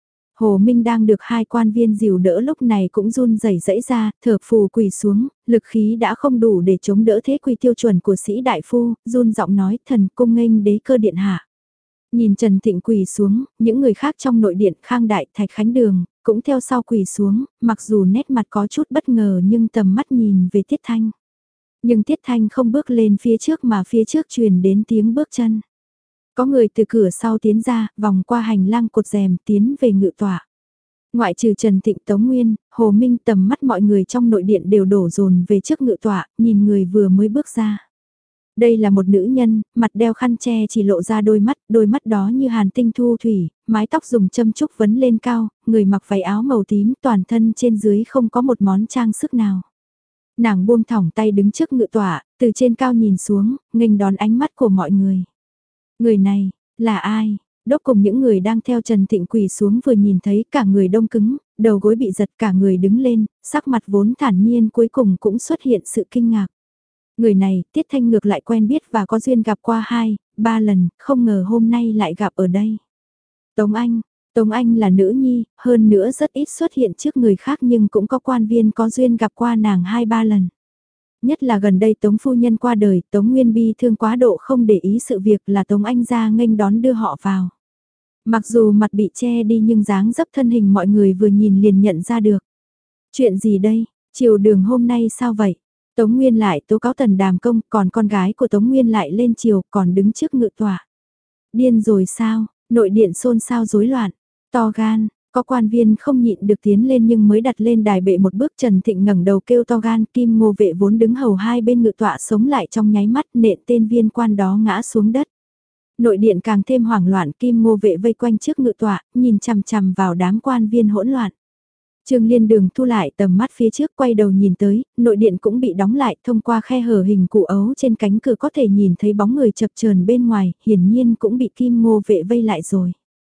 Hồ Minh đang được hai quan viên dìu đỡ lúc này cũng run rẩy rẫy ra, thở phù quỳ xuống, lực khí đã không đủ để chống đỡ thế quy tiêu chuẩn của sĩ đại phu, run giọng nói thần cung nghênh đế cơ điện hạ. Nhìn Trần Thịnh quỳ xuống, những người khác trong nội điện Khang Đại Thạch Khánh Đường, cũng theo sau quỳ xuống, mặc dù nét mặt có chút bất ngờ nhưng tầm mắt nhìn về Tiết Thanh. Nhưng Tiết Thanh không bước lên phía trước mà phía trước truyền đến tiếng bước chân. Có người từ cửa sau tiến ra, vòng qua hành lang cột rèm tiến về ngự tọa. Ngoại trừ Trần Thịnh Tống Nguyên, Hồ Minh tầm mắt mọi người trong nội điện đều đổ dồn về trước ngự tọa, nhìn người vừa mới bước ra. Đây là một nữ nhân, mặt đeo khăn che chỉ lộ ra đôi mắt, đôi mắt đó như hàn tinh thu thủy, mái tóc dùng châm trúc vấn lên cao, người mặc váy áo màu tím toàn thân trên dưới không có một món trang sức nào. Nàng buông thỏng tay đứng trước ngự tọa, từ trên cao nhìn xuống, nghênh đón ánh mắt của mọi người. Người này, là ai? Đốc cùng những người đang theo Trần Thịnh quỳ xuống vừa nhìn thấy cả người đông cứng, đầu gối bị giật cả người đứng lên, sắc mặt vốn thản nhiên cuối cùng cũng xuất hiện sự kinh ngạc. Người này, Tiết Thanh ngược lại quen biết và có duyên gặp qua hai, ba lần, không ngờ hôm nay lại gặp ở đây. Tống Anh, Tống Anh là nữ nhi, hơn nữa rất ít xuất hiện trước người khác nhưng cũng có quan viên có duyên gặp qua nàng hai ba lần. Nhất là gần đây Tống phu nhân qua đời, Tống Nguyên bi thương quá độ không để ý sự việc là Tống Anh ra nghênh đón đưa họ vào. Mặc dù mặt bị che đi nhưng dáng dấp thân hình mọi người vừa nhìn liền nhận ra được. Chuyện gì đây, chiều đường hôm nay sao vậy? Tống Nguyên lại tố cáo Tần Đàm Công, còn con gái của Tống Nguyên lại lên chiều, còn đứng trước ngự tọa. Điên rồi sao, nội điện xôn xao rối loạn, to gan, có quan viên không nhịn được tiến lên nhưng mới đặt lên đài bệ một bước. Trần Thịnh ngẩng đầu kêu to gan, Kim Ngô Vệ vốn đứng hầu hai bên ngự tọa sống lại trong nháy mắt, nện tên viên quan đó ngã xuống đất. Nội điện càng thêm hoảng loạn, Kim Ngô Vệ vây quanh trước ngự tọa, nhìn chằm chằm vào đám quan viên hỗn loạn. Trương Liên Đường thu lại tầm mắt phía trước, quay đầu nhìn tới, nội điện cũng bị đóng lại, thông qua khe hở hình cụ ấu trên cánh cửa có thể nhìn thấy bóng người chập chờn bên ngoài, hiển nhiên cũng bị Kim Ngô Vệ vây lại rồi.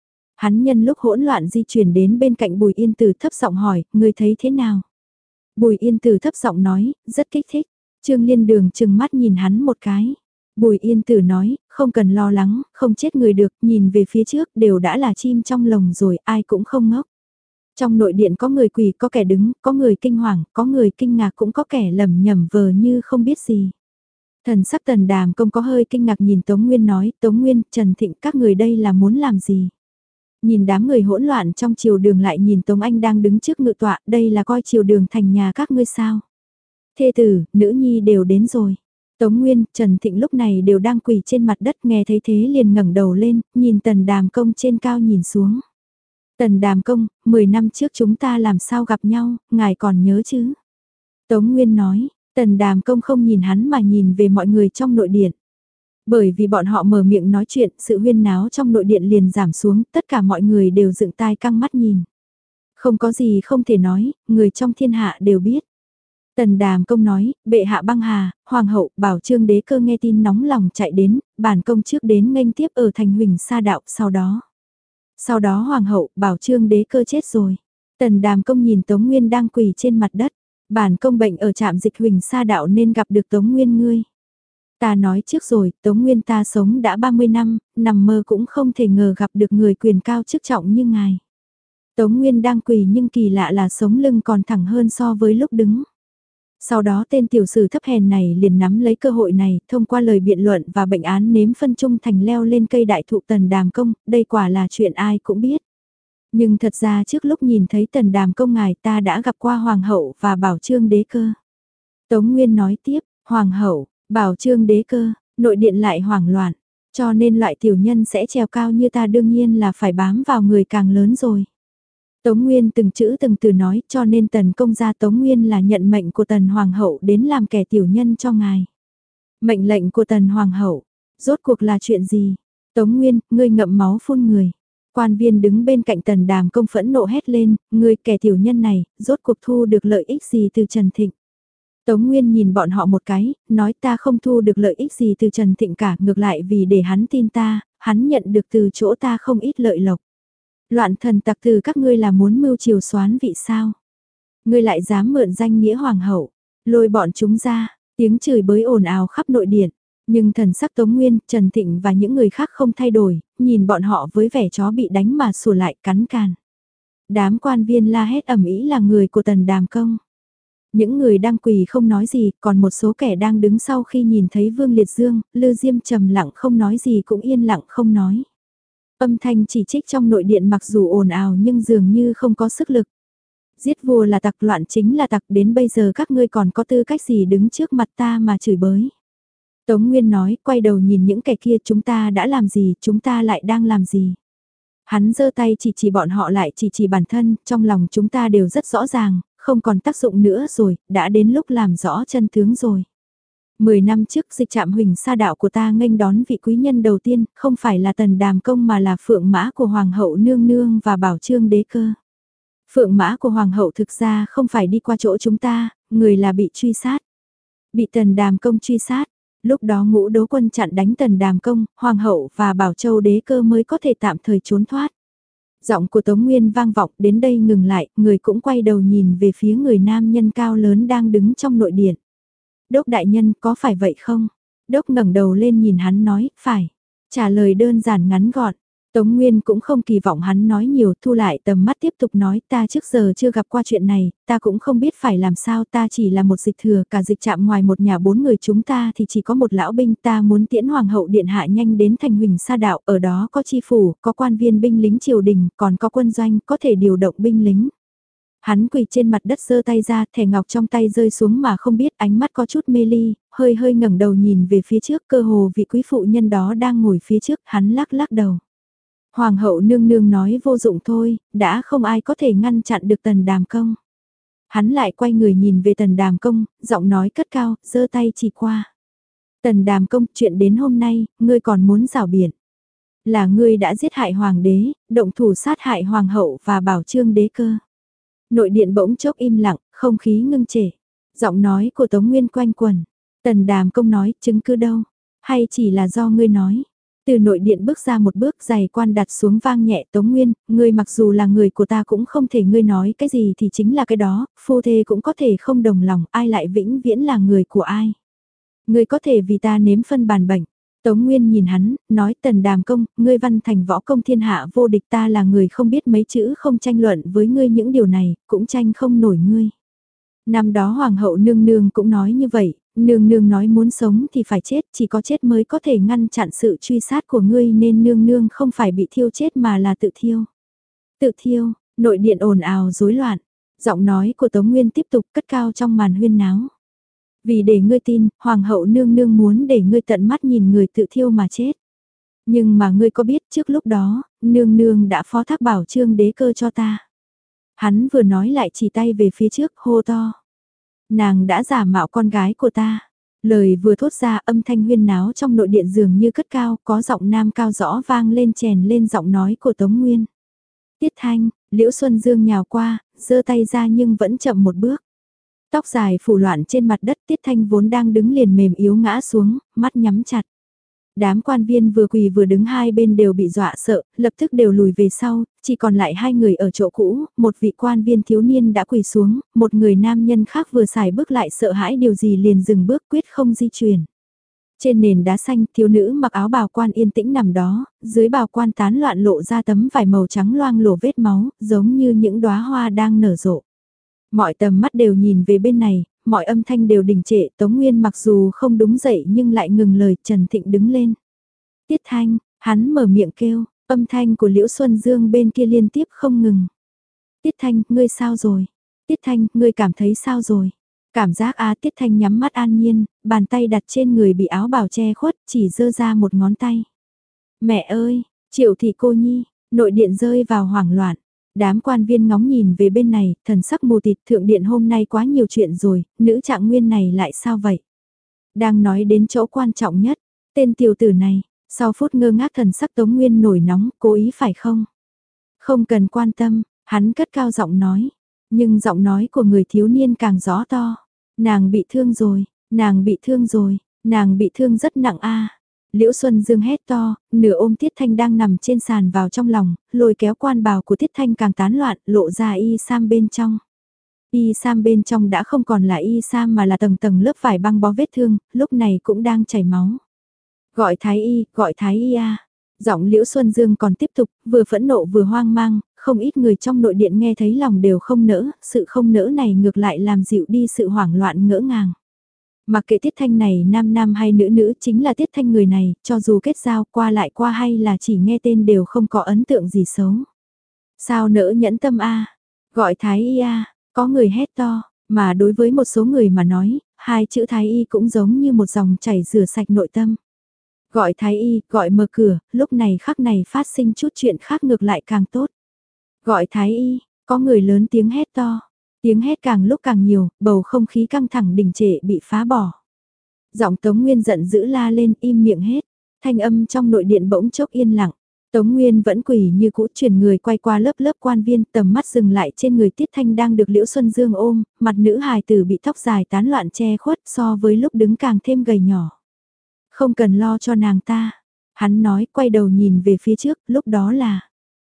Hắn nhân lúc hỗn loạn di chuyển đến bên cạnh Bùi Yên Tử thấp giọng hỏi, người thấy thế nào? Bùi Yên Tử thấp giọng nói, rất kích thích. Trương Liên Đường chừng mắt nhìn hắn một cái. Bùi Yên Tử nói, không cần lo lắng, không chết người được, nhìn về phía trước đều đã là chim trong lồng rồi, ai cũng không ngốc. Trong nội điện có người quỳ, có kẻ đứng, có người kinh hoàng, có người kinh ngạc, cũng có kẻ lầm nhầm vờ như không biết gì. Thần sắc Tần Đàm Công có hơi kinh ngạc nhìn Tống Nguyên nói, Tống Nguyên, Trần Thịnh các người đây là muốn làm gì? Nhìn đám người hỗn loạn trong triều đường lại nhìn Tống Anh đang đứng trước ngự tọa, đây là coi triều đường thành nhà các ngươi sao? Thê tử, nữ nhi đều đến rồi. Tống Nguyên, Trần Thịnh lúc này đều đang quỳ trên mặt đất, nghe thấy thế liền ngẩng đầu lên, nhìn Tần Đàm Công trên cao nhìn xuống. Tần Đàm Công, mười năm trước chúng ta làm sao gặp nhau, ngài còn nhớ chứ? Tống Nguyên nói, Tần Đàm Công không nhìn hắn mà nhìn về mọi người trong nội điện. Bởi vì bọn họ mở miệng nói chuyện, sự huyên náo trong nội điện liền giảm xuống, tất cả mọi người đều dựng tai căng mắt nhìn. Không có gì không thể nói, người trong thiên hạ đều biết. Tần Đàm Công nói, bệ hạ băng hà, hoàng hậu, bảo Trương đế cơ nghe tin nóng lòng chạy đến, bản công trước đến nghênh tiếp ở thành Huỳnh Sa Đạo sau đó. Sau đó hoàng hậu, bảo Trương đế cơ chết rồi. Tần Đàm Công nhìn Tống Nguyên đang quỳ trên mặt đất, bản công bệnh ở trạm dịch Huỳnh Sa Đạo nên gặp được Tống Nguyên ngươi. Ta nói trước rồi, Tống Nguyên ta sống đã ba mươi năm, nằm mơ cũng không thể ngờ gặp được người quyền cao chức trọng như ngài. Tống Nguyên đang quỳ nhưng kỳ lạ là sống lưng còn thẳng hơn so với lúc đứng. Sau đó tên tiểu sử thấp hèn này liền nắm lấy cơ hội này, thông qua lời biện luận và bệnh án nếm phân trung thành leo lên cây đại thụ Tần Đàm Công, đây quả là chuyện ai cũng biết. Nhưng thật ra trước lúc nhìn thấy Tần Đàm Công ngài ta đã gặp qua Hoàng hậu và bảo Trương đế cơ. Tống Nguyên nói tiếp, Hoàng hậu, bảo Trương đế cơ, nội điện lại hoảng loạn, cho nên loại tiểu nhân sẽ trèo cao như ta đương nhiên là phải bám vào người càng lớn rồi. Tống Nguyên từng chữ từng từ nói, cho nên Tần công gia Tống Nguyên là nhận mệnh của Tần Hoàng hậu đến làm kẻ tiểu nhân cho ngài. Mệnh lệnh của Tần Hoàng hậu, rốt cuộc là chuyện gì? Tống Nguyên, ngươi ngậm máu phun người. Quan viên đứng bên cạnh Tần Đàm Công phẫn nộ hét lên, ngươi kẻ tiểu nhân này, rốt cuộc thu được lợi ích gì từ Trần Thịnh? Tống Nguyên nhìn bọn họ một cái, nói ta không thu được lợi ích gì từ Trần Thịnh cả, ngược lại vì để hắn tin ta, hắn nhận được từ chỗ ta không ít lợi lộc. Loạn thần tặc từ các ngươi là muốn mưu triều soán vị sao? Ngươi lại dám mượn danh nghĩa hoàng hậu, lôi bọn chúng ra, tiếng chửi bới ồn ào khắp nội điện. Nhưng thần sắc Tống Nguyên, Trần Thịnh và những người khác không thay đổi, nhìn bọn họ với vẻ chó bị đánh mà sủa lại cắn càn. Đám quan viên la hét ầm ĩ là người của Tần Đàm Công. Những người đang quỳ không nói gì, còn một số kẻ đang đứng sau khi nhìn thấy Vương Liệt Dương, Lư Diêm trầm lặng không nói gì cũng yên lặng không nói. Âm thanh chỉ trích trong nội điện mặc dù ồn ào nhưng dường như không có sức lực. Giết vua là tặc, loạn chính là tặc, đến bây giờ các ngươi còn có tư cách gì đứng trước mặt ta mà chửi bới. Tống Nguyên nói, quay đầu nhìn những kẻ kia, chúng ta đã làm gì, chúng ta lại đang làm gì. Hắn giơ tay chỉ chỉ bọn họ lại chỉ chỉ bản thân, trong lòng chúng ta đều rất rõ ràng, không còn tác dụng nữa rồi, đã đến lúc làm rõ chân tướng rồi. Mười năm trước dịch trạm huỳnh sa đạo của ta nghênh đón vị quý nhân đầu tiên, không phải là Tần Đàm Công mà là phượng mã của Hoàng hậu nương nương và Bảo Chương đế cơ. Phượng mã của Hoàng hậu thực ra không phải đi qua chỗ chúng ta, người là bị truy sát. Bị Tần Đàm Công truy sát, lúc đó Ngũ Đấu Quân chặn đánh Tần Đàm Công, Hoàng hậu và Bảo Châu đế cơ mới có thể tạm thời trốn thoát. Giọng của Tống Nguyên vang vọng, đến đây ngừng lại, người cũng quay đầu nhìn về phía người nam nhân cao lớn đang đứng trong nội điện. Đốc đại nhân, có phải vậy không? Đốc ngẩng đầu lên nhìn hắn nói, phải. Trả lời đơn giản ngắn gọn. Tống Nguyên cũng không kỳ vọng hắn nói nhiều, thu lại tầm mắt tiếp tục nói, ta trước giờ chưa gặp qua chuyện này, ta cũng không biết phải làm sao, ta chỉ là một dịch thừa, cả dịch trạm ngoài một nhà bốn người chúng ta thì chỉ có một lão binh, ta muốn tiễn hoàng hậu điện hạ nhanh đến thành huỳnh sa đạo, ở đó có chi phủ, có quan viên binh lính triều đình, còn có quân doanh, có thể điều động binh lính. Hắn quỳ trên mặt đất giơ tay ra, thẻ ngọc trong tay rơi xuống mà không biết, ánh mắt có chút mê ly, hơi hơi ngẩng đầu nhìn về phía trước, cơ hồ vị quý phụ nhân đó đang ngồi phía trước, hắn lắc lắc đầu. Hoàng hậu nương nương nói vô dụng thôi, đã không ai có thể ngăn chặn được Tần Đàm Công. Hắn lại quay người nhìn về Tần Đàm Công, giọng nói cất cao, giơ tay chỉ qua. Tần Đàm Công, chuyện đến hôm nay, ngươi còn muốn rảo biện. Là ngươi đã giết hại hoàng đế, động thủ sát hại hoàng hậu và Bảo Chương đế cơ. Nội điện bỗng chốc im lặng, không khí ngưng trệ. Giọng nói của Tống Nguyên quanh quẩn. Tần Đàm Công nói, chứng cứ đâu? Hay chỉ là do ngươi nói? Từ nội điện bước ra một bước, giày quan đặt xuống vang nhẹ. Tống Nguyên, ngươi mặc dù là người của ta cũng không thể, ngươi nói cái gì thì chính là cái đó, phu thê cũng có thể không đồng lòng, ai lại vĩnh viễn là người của ai. Ngươi có thể vì ta nếm phân bàn bệnh. Tống Nguyên nhìn hắn, nói, Tần Đàm Công, ngươi văn thành võ công thiên hạ vô địch, ta là người không biết mấy chữ, không tranh luận với ngươi những điều này, cũng tranh không nổi ngươi. Năm đó Hoàng hậu nương nương cũng nói như vậy, nương nương nói muốn sống thì phải chết, chỉ có chết mới có thể ngăn chặn sự truy sát của ngươi, nên nương nương không phải bị thiêu chết mà là tự thiêu. Tự thiêu, nội điện ồn ào rối loạn, giọng nói của Tống Nguyên tiếp tục cất cao trong màn huyên náo. Vì để ngươi tin, Hoàng hậu nương nương muốn để ngươi tận mắt nhìn người tự thiêu mà chết. Nhưng mà ngươi có biết trước lúc đó, nương nương đã phó thác Bảo Chương đế cơ cho ta. Hắn vừa nói lại chỉ tay về phía trước, hô to. Nàng đã giả mạo con gái của ta. Lời vừa thốt ra, âm thanh huyên náo trong nội điện dường như cất cao, có giọng nam cao rõ vang lên chèn lên giọng nói của Tống Nguyên. Tiết Thanh, Liễu Xuân Dương nhào qua, giơ tay ra nhưng vẫn chậm một bước. Tóc dài phủ loạn trên mặt đất, Tiết Thanh vốn đang đứng liền mềm yếu ngã xuống, mắt nhắm chặt. Đám quan viên vừa quỳ vừa đứng hai bên đều bị dọa sợ, lập tức đều lùi về sau, chỉ còn lại hai người ở chỗ cũ, một vị quan viên thiếu niên đã quỳ xuống, một người nam nhân khác vừa xài bước lại sợ hãi điều gì liền dừng bước quyết không di chuyển. Trên nền đá xanh, thiếu nữ mặc áo bào quan yên tĩnh nằm đó, dưới bào quan tán loạn lộ ra tấm vải màu trắng loang lổ vết máu, giống như những đóa hoa đang nở rộ. Mọi tầm mắt đều nhìn về bên này, mọi âm thanh đều đình trệ, Tống Nguyên mặc dù không đúng dậy nhưng lại ngừng lời, Trần Thịnh đứng lên. Tiết Thanh, hắn mở miệng kêu, âm thanh của Liễu Xuân Dương bên kia liên tiếp không ngừng. Tiết Thanh, ngươi sao rồi? Tiết Thanh, ngươi cảm thấy sao rồi? Cảm giác á Tiết Thanh nhắm mắt an nhiên, bàn tay đặt trên người bị áo bào che khuất, chỉ giơ ra một ngón tay. Mẹ ơi, Triệu thị cô nhi, nội điện rơi vào hoảng loạn. Đám quan viên ngóng nhìn về bên này, thần sắc mù tịt, thượng điện hôm nay quá nhiều chuyện rồi, nữ trạng nguyên này lại sao vậy? Đang nói đến chỗ quan trọng nhất, tên tiểu tử này, sau phút ngơ ngác thần sắc Tống Nguyên nổi nóng, cố ý phải không? Không cần quan tâm, hắn cất cao giọng nói, nhưng giọng nói của người thiếu niên càng rõ to. Nàng bị thương rồi, nàng bị thương rồi, nàng bị thương rất nặng a. Liễu Xuân Dương hét to, nửa ôm Tiết Thanh đang nằm trên sàn vào trong lòng, lôi kéo quan bào của Tiết Thanh càng tán loạn, lộ ra y sam bên trong. Y sam bên trong đã không còn là y sam mà là tầng tầng lớp vải băng bó vết thương, lúc này cũng đang chảy máu. Gọi thái y, gọi thái y a. Giọng Liễu Xuân Dương còn tiếp tục, vừa phẫn nộ vừa hoang mang, không ít người trong nội điện nghe thấy lòng đều không nỡ, sự không nỡ này ngược lại làm dịu đi sự hoảng loạn ngỡ ngàng. Mặc kệ Tiết Thanh này nam nam hay nữ nữ chính là Tiết Thanh người này, cho dù kết giao qua lại qua hay là chỉ nghe tên đều không có ấn tượng gì xấu. Sao nỡ nhẫn tâm a, gọi thái y a, có người hét to, mà đối với một số người mà nói, hai chữ thái y cũng giống như một dòng chảy rửa sạch nội tâm. Gọi thái y, gọi mở cửa, lúc này khắc này phát sinh chút chuyện khác ngược lại càng tốt. Gọi thái y, có người lớn tiếng hét to. Tiếng hét càng lúc càng nhiều, bầu không khí căng thẳng đình trệ bị phá bỏ. Giọng Tống Nguyên giận dữ la lên im miệng hết. Thanh âm trong nội điện bỗng chốc yên lặng. Tống Nguyên vẫn quỳ như cũ chuyển người quay qua lớp lớp quan viên, tầm mắt dừng lại trên người Tiết Thanh đang được Liễu Xuân Dương ôm, mặt nữ hài tử bị tóc dài tán loạn che khuất so với lúc đứng càng thêm gầy nhỏ. Không cần lo cho nàng ta. Hắn nói quay đầu nhìn về phía trước, lúc đó là...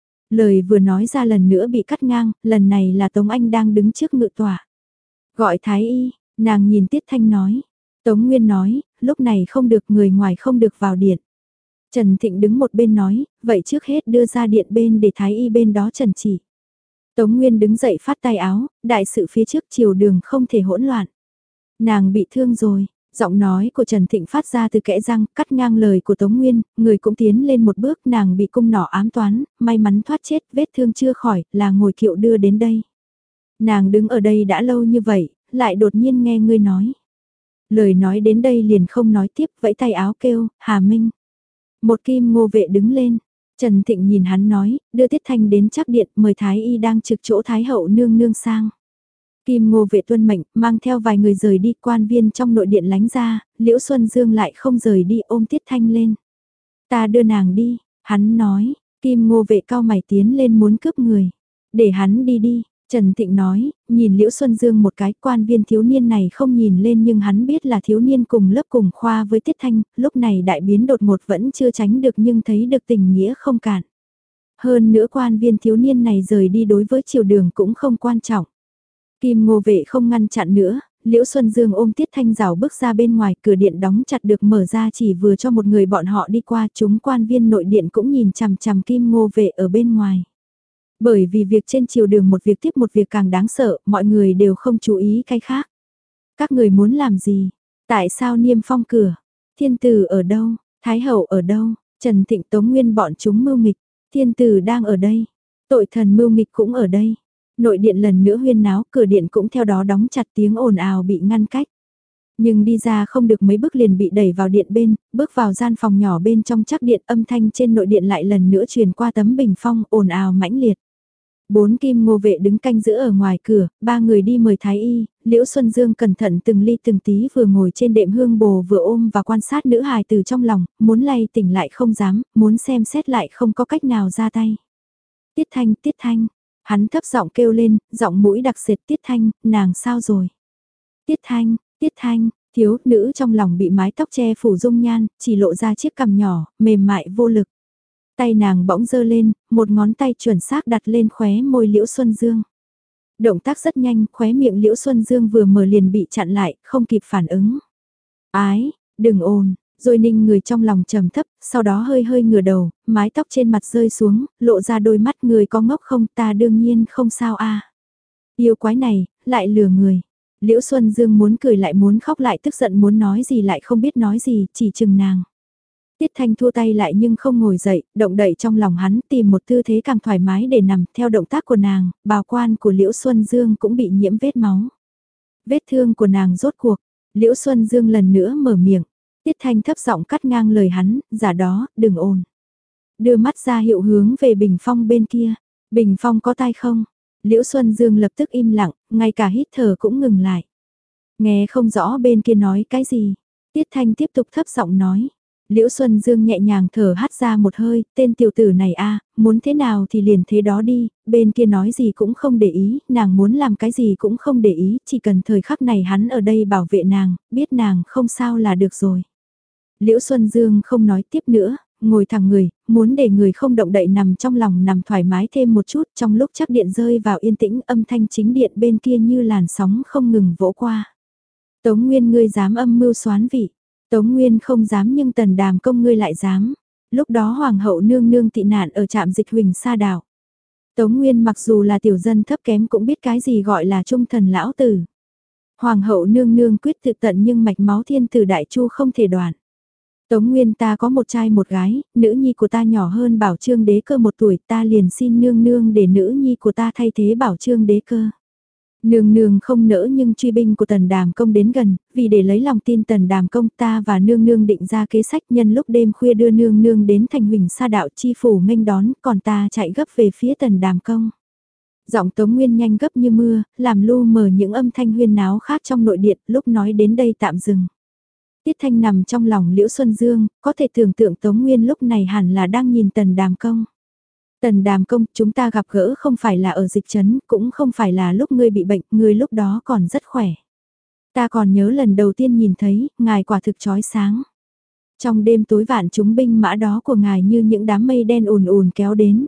Lời vừa nói ra lần nữa bị cắt ngang, lần này là Tống Anh đang đứng trước ngự tòa. Gọi thái y, nàng nhìn Tiết Thanh nói. Tống Nguyên nói, lúc này không được, người ngoài không được vào điện. Trần Thịnh đứng một bên nói, vậy trước hết đưa ra điện bên để thái y bên đó trần chỉ. Tống Nguyên đứng dậy phát tay áo, đại sự phía trước chiều đường không thể hỗn loạn. Nàng bị thương rồi. Giọng nói của Trần Thịnh phát ra từ kẽ răng, cắt ngang lời của Tống Nguyên, người cũng tiến lên một bước, nàng bị cung nỏ ám toán, may mắn thoát chết, vết thương chưa khỏi, là ngồi kiệu đưa đến đây. Nàng đứng ở đây đã lâu như vậy, lại đột nhiên nghe ngươi nói. Lời nói đến đây liền không nói tiếp, vẫy tay áo kêu, Hà Minh. Một kim ngô vệ đứng lên, Trần Thịnh nhìn hắn nói, đưa Tiết Thanh đến trác điện, mời Thái Y đang trực chỗ Thái Hậu nương nương sang. Kim Ngô vệ tuân mệnh, mang theo vài người rời đi, quan viên trong nội điện lánh ra, Liễu Xuân Dương lại không rời đi, ôm Tiết Thanh lên. Ta đưa nàng đi, hắn nói, Kim Ngô vệ cao mày tiến lên muốn cướp người. Để hắn đi đi, Trần Thịnh nói, nhìn Liễu Xuân Dương một cái, quan viên thiếu niên này không nhìn lên nhưng hắn biết là thiếu niên cùng lớp cùng khoa với Tiết Thanh, lúc này đại biến đột ngột vẫn chưa tránh được nhưng thấy được tình nghĩa không cản. Hơn nữa quan viên thiếu niên này rời đi đối với triều đường cũng không quan trọng. Kim Ngô vệ không ngăn chặn nữa, Liễu Xuân Dương ôm Tiết Thanh rào bước ra bên ngoài, cửa điện đóng chặt được mở ra chỉ vừa cho một người bọn họ đi qua, chúng quan viên nội điện cũng nhìn chằm chằm Kim Ngô vệ ở bên ngoài. Bởi vì việc trên triều đường một việc tiếp một việc càng đáng sợ, mọi người đều không chú ý cái khác. Các người muốn làm gì? Tại sao niêm phong cửa? Thiên tử ở đâu? Thái hậu ở đâu? Trần Thịnh Tống Nguyên bọn chúng mưu nghịch, thiên tử đang ở đây. Tội thần mưu nghịch cũng ở đây. Nội điện lần nữa huyên náo, cửa điện cũng theo đó đóng chặt, tiếng ồn ào bị ngăn cách. Nhưng đi ra không được mấy bước liền bị đẩy vào điện bên, bước vào gian phòng nhỏ bên trong trác điện, âm thanh trên nội điện lại lần nữa truyền qua tấm bình phong, ồn ào mãnh liệt. Bốn kim ngô vệ đứng canh giữ ở ngoài cửa, ba người đi mời thái y, Liễu Xuân Dương cẩn thận từng ly từng tí vừa ngồi trên đệm hương bồ vừa ôm và quan sát nữ hài từ trong lòng, muốn lay tỉnh lại không dám, muốn xem xét lại không có cách nào ra tay. Tiết Thanh, Tiết Thanh. Hắn thấp giọng kêu lên, giọng mũi đặc sệt, Tiết Thanh, nàng sao rồi? Tiết Thanh, Tiết Thanh, thiếu nữ trong lòng bị mái tóc che phủ dung nhan, chỉ lộ ra chiếc cằm nhỏ, mềm mại vô lực. Tay nàng bỗng giơ lên, một ngón tay chuẩn xác đặt lên khóe môi Liễu Xuân Dương. Động tác rất nhanh, khóe miệng Liễu Xuân Dương vừa mở liền bị chặn lại, không kịp phản ứng. Ái, đừng ồn. Rồi ninh người trong lòng trầm thấp, sau đó hơi hơi ngửa đầu, mái tóc trên mặt rơi xuống, lộ ra đôi mắt, người có ngốc không, ta đương nhiên không sao a. Yêu quái này, lại lừa người. Liễu Xuân Dương muốn cười lại muốn khóc lại tức giận muốn nói gì lại không biết nói gì, chỉ chừng nàng. Tiết Thanh thua tay lại nhưng không ngồi dậy, động đậy trong lòng hắn tìm một tư thế càng thoải mái để nằm, theo động tác của nàng, bào quan của Liễu Xuân Dương cũng bị nhiễm vết máu. Vết thương của nàng rốt cuộc, Liễu Xuân Dương lần nữa mở miệng. Tiết Thanh thấp giọng cắt ngang lời hắn, giả đó, đừng ồn. Đưa mắt ra hiệu hướng về bình phong bên kia. Bình phong có tai không? Liễu Xuân Dương lập tức im lặng, ngay cả hít thở cũng ngừng lại. Nghe không rõ bên kia nói cái gì. Tiết Thanh tiếp tục thấp giọng nói. Liễu Xuân Dương nhẹ nhàng thở hắt ra một hơi, tên tiểu tử này a, muốn thế nào thì liền thế đó đi, bên kia nói gì cũng không để ý, nàng muốn làm cái gì cũng không để ý, chỉ cần thời khắc này hắn ở đây bảo vệ nàng, biết nàng không sao là được rồi. Liễu Xuân Dương không nói tiếp nữa, ngồi thẳng người, muốn để người không động đậy nằm trong lòng nằm thoải mái thêm một chút, trong lúc chắc điện rơi vào yên tĩnh, âm thanh chính điện bên kia như làn sóng không ngừng vỗ qua. Tống Nguyên, ngươi dám âm mưu soán vị. Tống Nguyên không dám, nhưng Tần Đàm Công ngươi lại dám. Lúc đó Hoàng hậu nương nương tị nạn ở trạm Dịch Huỳnh Sa đảo. Tống Nguyên mặc dù là tiểu dân thấp kém cũng biết cái gì gọi là trung thần lão tử. Hoàng hậu nương nương quyết tự tận, nhưng mạch máu thiên tử đại chu không thể đoạn. Tống Nguyên, ta có một trai một gái, nữ nhi của ta nhỏ hơn Bảo Trương đế cơ một tuổi, ta liền xin nương nương để nữ nhi của ta thay thế Bảo Trương đế cơ. Nương nương không nỡ, nhưng truy binh của Tần Đàm Công đến gần, vì để lấy lòng tin Tần Đàm Công, ta và nương nương định ra kế sách, nhân lúc đêm khuya đưa nương nương đến thành Huỳnh Sa đạo chi phủ nghênh đón, còn ta chạy gấp về phía Tần Đàm Công. Giọng Tống Nguyên nhanh gấp như mưa, làm lu mờ những âm thanh huyên náo khác trong nội điện, lúc nói đến đây tạm dừng. Tiết Thanh nằm trong lòng Liễu Xuân Dương, có thể tưởng tượng Tống Nguyên lúc này hẳn là đang nhìn Tần Đàm Công. Tần Đàm Công, chúng ta gặp gỡ không phải là ở dịch trấn, cũng không phải là lúc ngươi bị bệnh, ngươi lúc đó còn rất khỏe. Ta còn nhớ lần đầu tiên nhìn thấy, ngài quả thực chói sáng. Trong đêm tối vạn chúng binh mã đó của ngài như những đám mây đen ùn ùn kéo đến.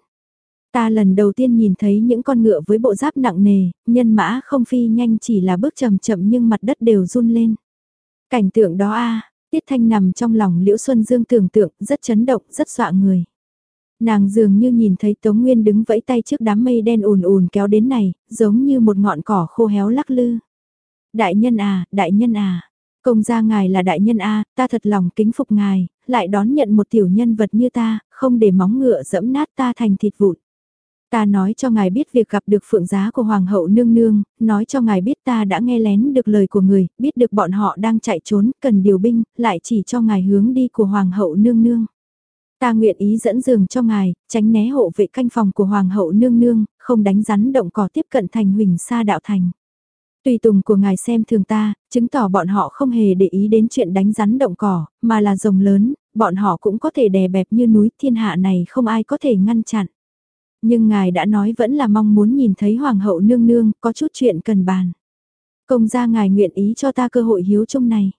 Ta lần đầu tiên nhìn thấy những con ngựa với bộ giáp nặng nề, nhân mã không phi nhanh, chỉ là bước chậm chậm nhưng mặt đất đều run lên. Cảnh tượng đó a, Tiết Thanh nằm trong lòng Liễu Xuân Dương tưởng tượng, rất chấn động, rất dọa người. Nàng dường như nhìn thấy Tống Nguyên đứng vẫy tay trước đám mây đen ùn ùn kéo đến này, giống như một ngọn cỏ khô héo lắc lư. Đại nhân à, đại nhân à, công gia ngài là đại nhân a, ta thật lòng kính phục ngài, lại đón nhận một tiểu nhân vật như ta, không để móng ngựa dẫm nát ta thành thịt vụn. Ta nói cho ngài biết việc gặp được phượng giá của Hoàng hậu nương nương, nói cho ngài biết ta đã nghe lén được lời của người, biết được bọn họ đang chạy trốn, cần điều binh, lại chỉ cho ngài hướng đi của Hoàng hậu nương nương. Ta nguyện ý dẫn giường cho ngài, tránh né hộ vệ canh phòng của Hoàng hậu nương nương, không đánh rắn động cỏ tiếp cận thành Huỳnh Sa đạo thành. Tùy tùng của ngài xem thường ta, chứng tỏ bọn họ không hề để ý đến chuyện đánh rắn động cỏ, mà là rồng lớn, bọn họ cũng có thể đè bẹp như núi, thiên hạ này không ai có thể ngăn chặn. Nhưng ngài đã nói vẫn là mong muốn nhìn thấy Hoàng hậu nương nương, có chút chuyện cần bàn. Công gia ngài nguyện ý cho ta cơ hội hiếu chung này.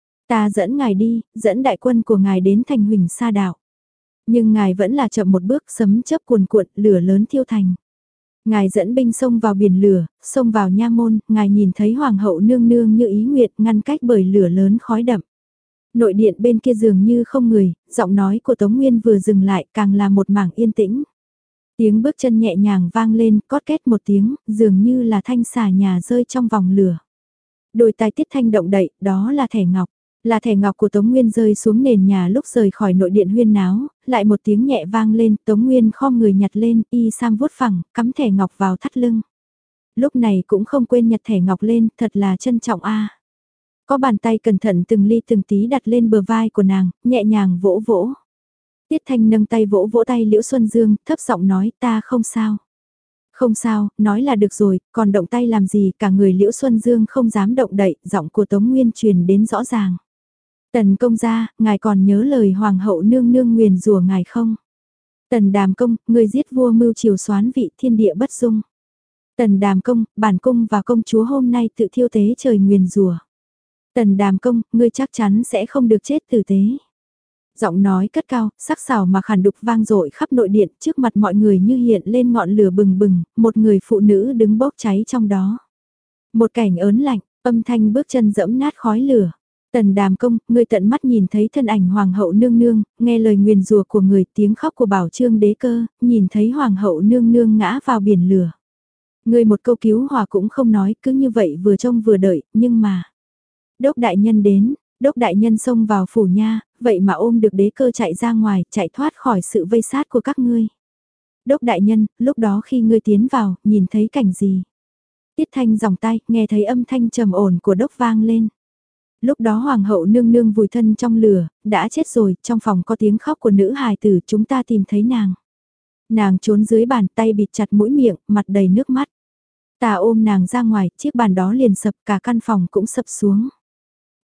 Ta dẫn ngài đi, dẫn đại quân của ngài đến thành Huỳnh Sa đảo. Nhưng ngài vẫn là chậm một bước, sấm chớp cuồn cuộn, lửa lớn thiêu thành. Ngài dẫn binh xông vào biển lửa, xông vào nha môn, ngài nhìn thấy Hoàng hậu nương nương như ý nguyệt ngăn cách bởi lửa lớn khói đậm. Nội điện bên kia dường như không người, giọng nói của Tống Nguyên vừa dừng lại càng là một mảng yên tĩnh. Tiếng bước chân nhẹ nhàng vang lên, cót két một tiếng, dường như là thanh xà nhà rơi trong vòng lửa. Đôi tai Tiết Thanh động đậy, đó là thẻ ngọc. Là thẻ ngọc của Tống Nguyên rơi xuống nền nhà lúc rời khỏi nội điện huyên náo, lại một tiếng nhẹ vang lên, Tống Nguyên khom người nhặt lên, y sam vuốt phẳng, cắm thẻ ngọc vào thắt lưng. Lúc này cũng không quên nhặt thẻ ngọc lên, thật là trân trọng a. Có bàn tay cẩn thận từng ly từng tí đặt lên bờ vai của nàng, nhẹ nhàng vỗ vỗ. Tiết Thanh nâng tay vỗ vỗ tay Liễu Xuân Dương, thấp giọng nói ta không sao. Không sao, nói là được rồi, còn động tay làm gì, cả người Liễu Xuân Dương không dám động đậy, giọng của Tống Nguyên truyền đến rõ ràng. Tần công gia, ngài còn nhớ lời Hoàng hậu nương nương nguyền rủa ngài không? Tần Đàm Công, người giết vua mưu triều soán vị thiên địa bất dung. Tần Đàm Công, bản cung và công chúa hôm nay tự thiêu tế trời nguyền rủa. Tần Đàm Công, ngươi chắc chắn sẽ không được chết tử tế. Giọng nói cất cao, sắc sảo mà khàn đục vang dội khắp nội điện, trước mặt mọi người như hiện lên ngọn lửa bừng bừng, một người phụ nữ đứng bốc cháy trong đó. Một cảnh ớn lạnh, âm thanh bước chân dẫm nát khói lửa. Tần Đàm Công, người tận mắt nhìn thấy thân ảnh Hoàng hậu nương nương, nghe lời nguyền rủa của người, tiếng khóc của Bảo Trương đế cơ, nhìn thấy Hoàng hậu nương nương ngã vào biển lửa. Người một câu cứu hòa cũng không nói, cứ như vậy vừa trông vừa đợi, nhưng mà... Đốc đại nhân đến, Đốc đại nhân xông vào phủ nha, vậy mà ôm được đế cơ chạy ra ngoài, chạy thoát khỏi sự vây sát của các ngươi. Đốc đại nhân, lúc đó khi ngươi tiến vào, nhìn thấy cảnh gì? Tiết Thanh dòng tay, nghe thấy âm thanh trầm ổn của Đốc vang lên. Lúc đó Hoàng hậu nương nương vùi thân trong lửa, đã chết rồi, trong phòng có tiếng khóc của nữ hài tử, chúng ta tìm thấy nàng. Nàng trốn dưới bàn tay bịt chặt mũi miệng, mặt đầy nước mắt. Ta ôm nàng ra ngoài, chiếc bàn đó liền sập, cả căn phòng cũng sập xuống.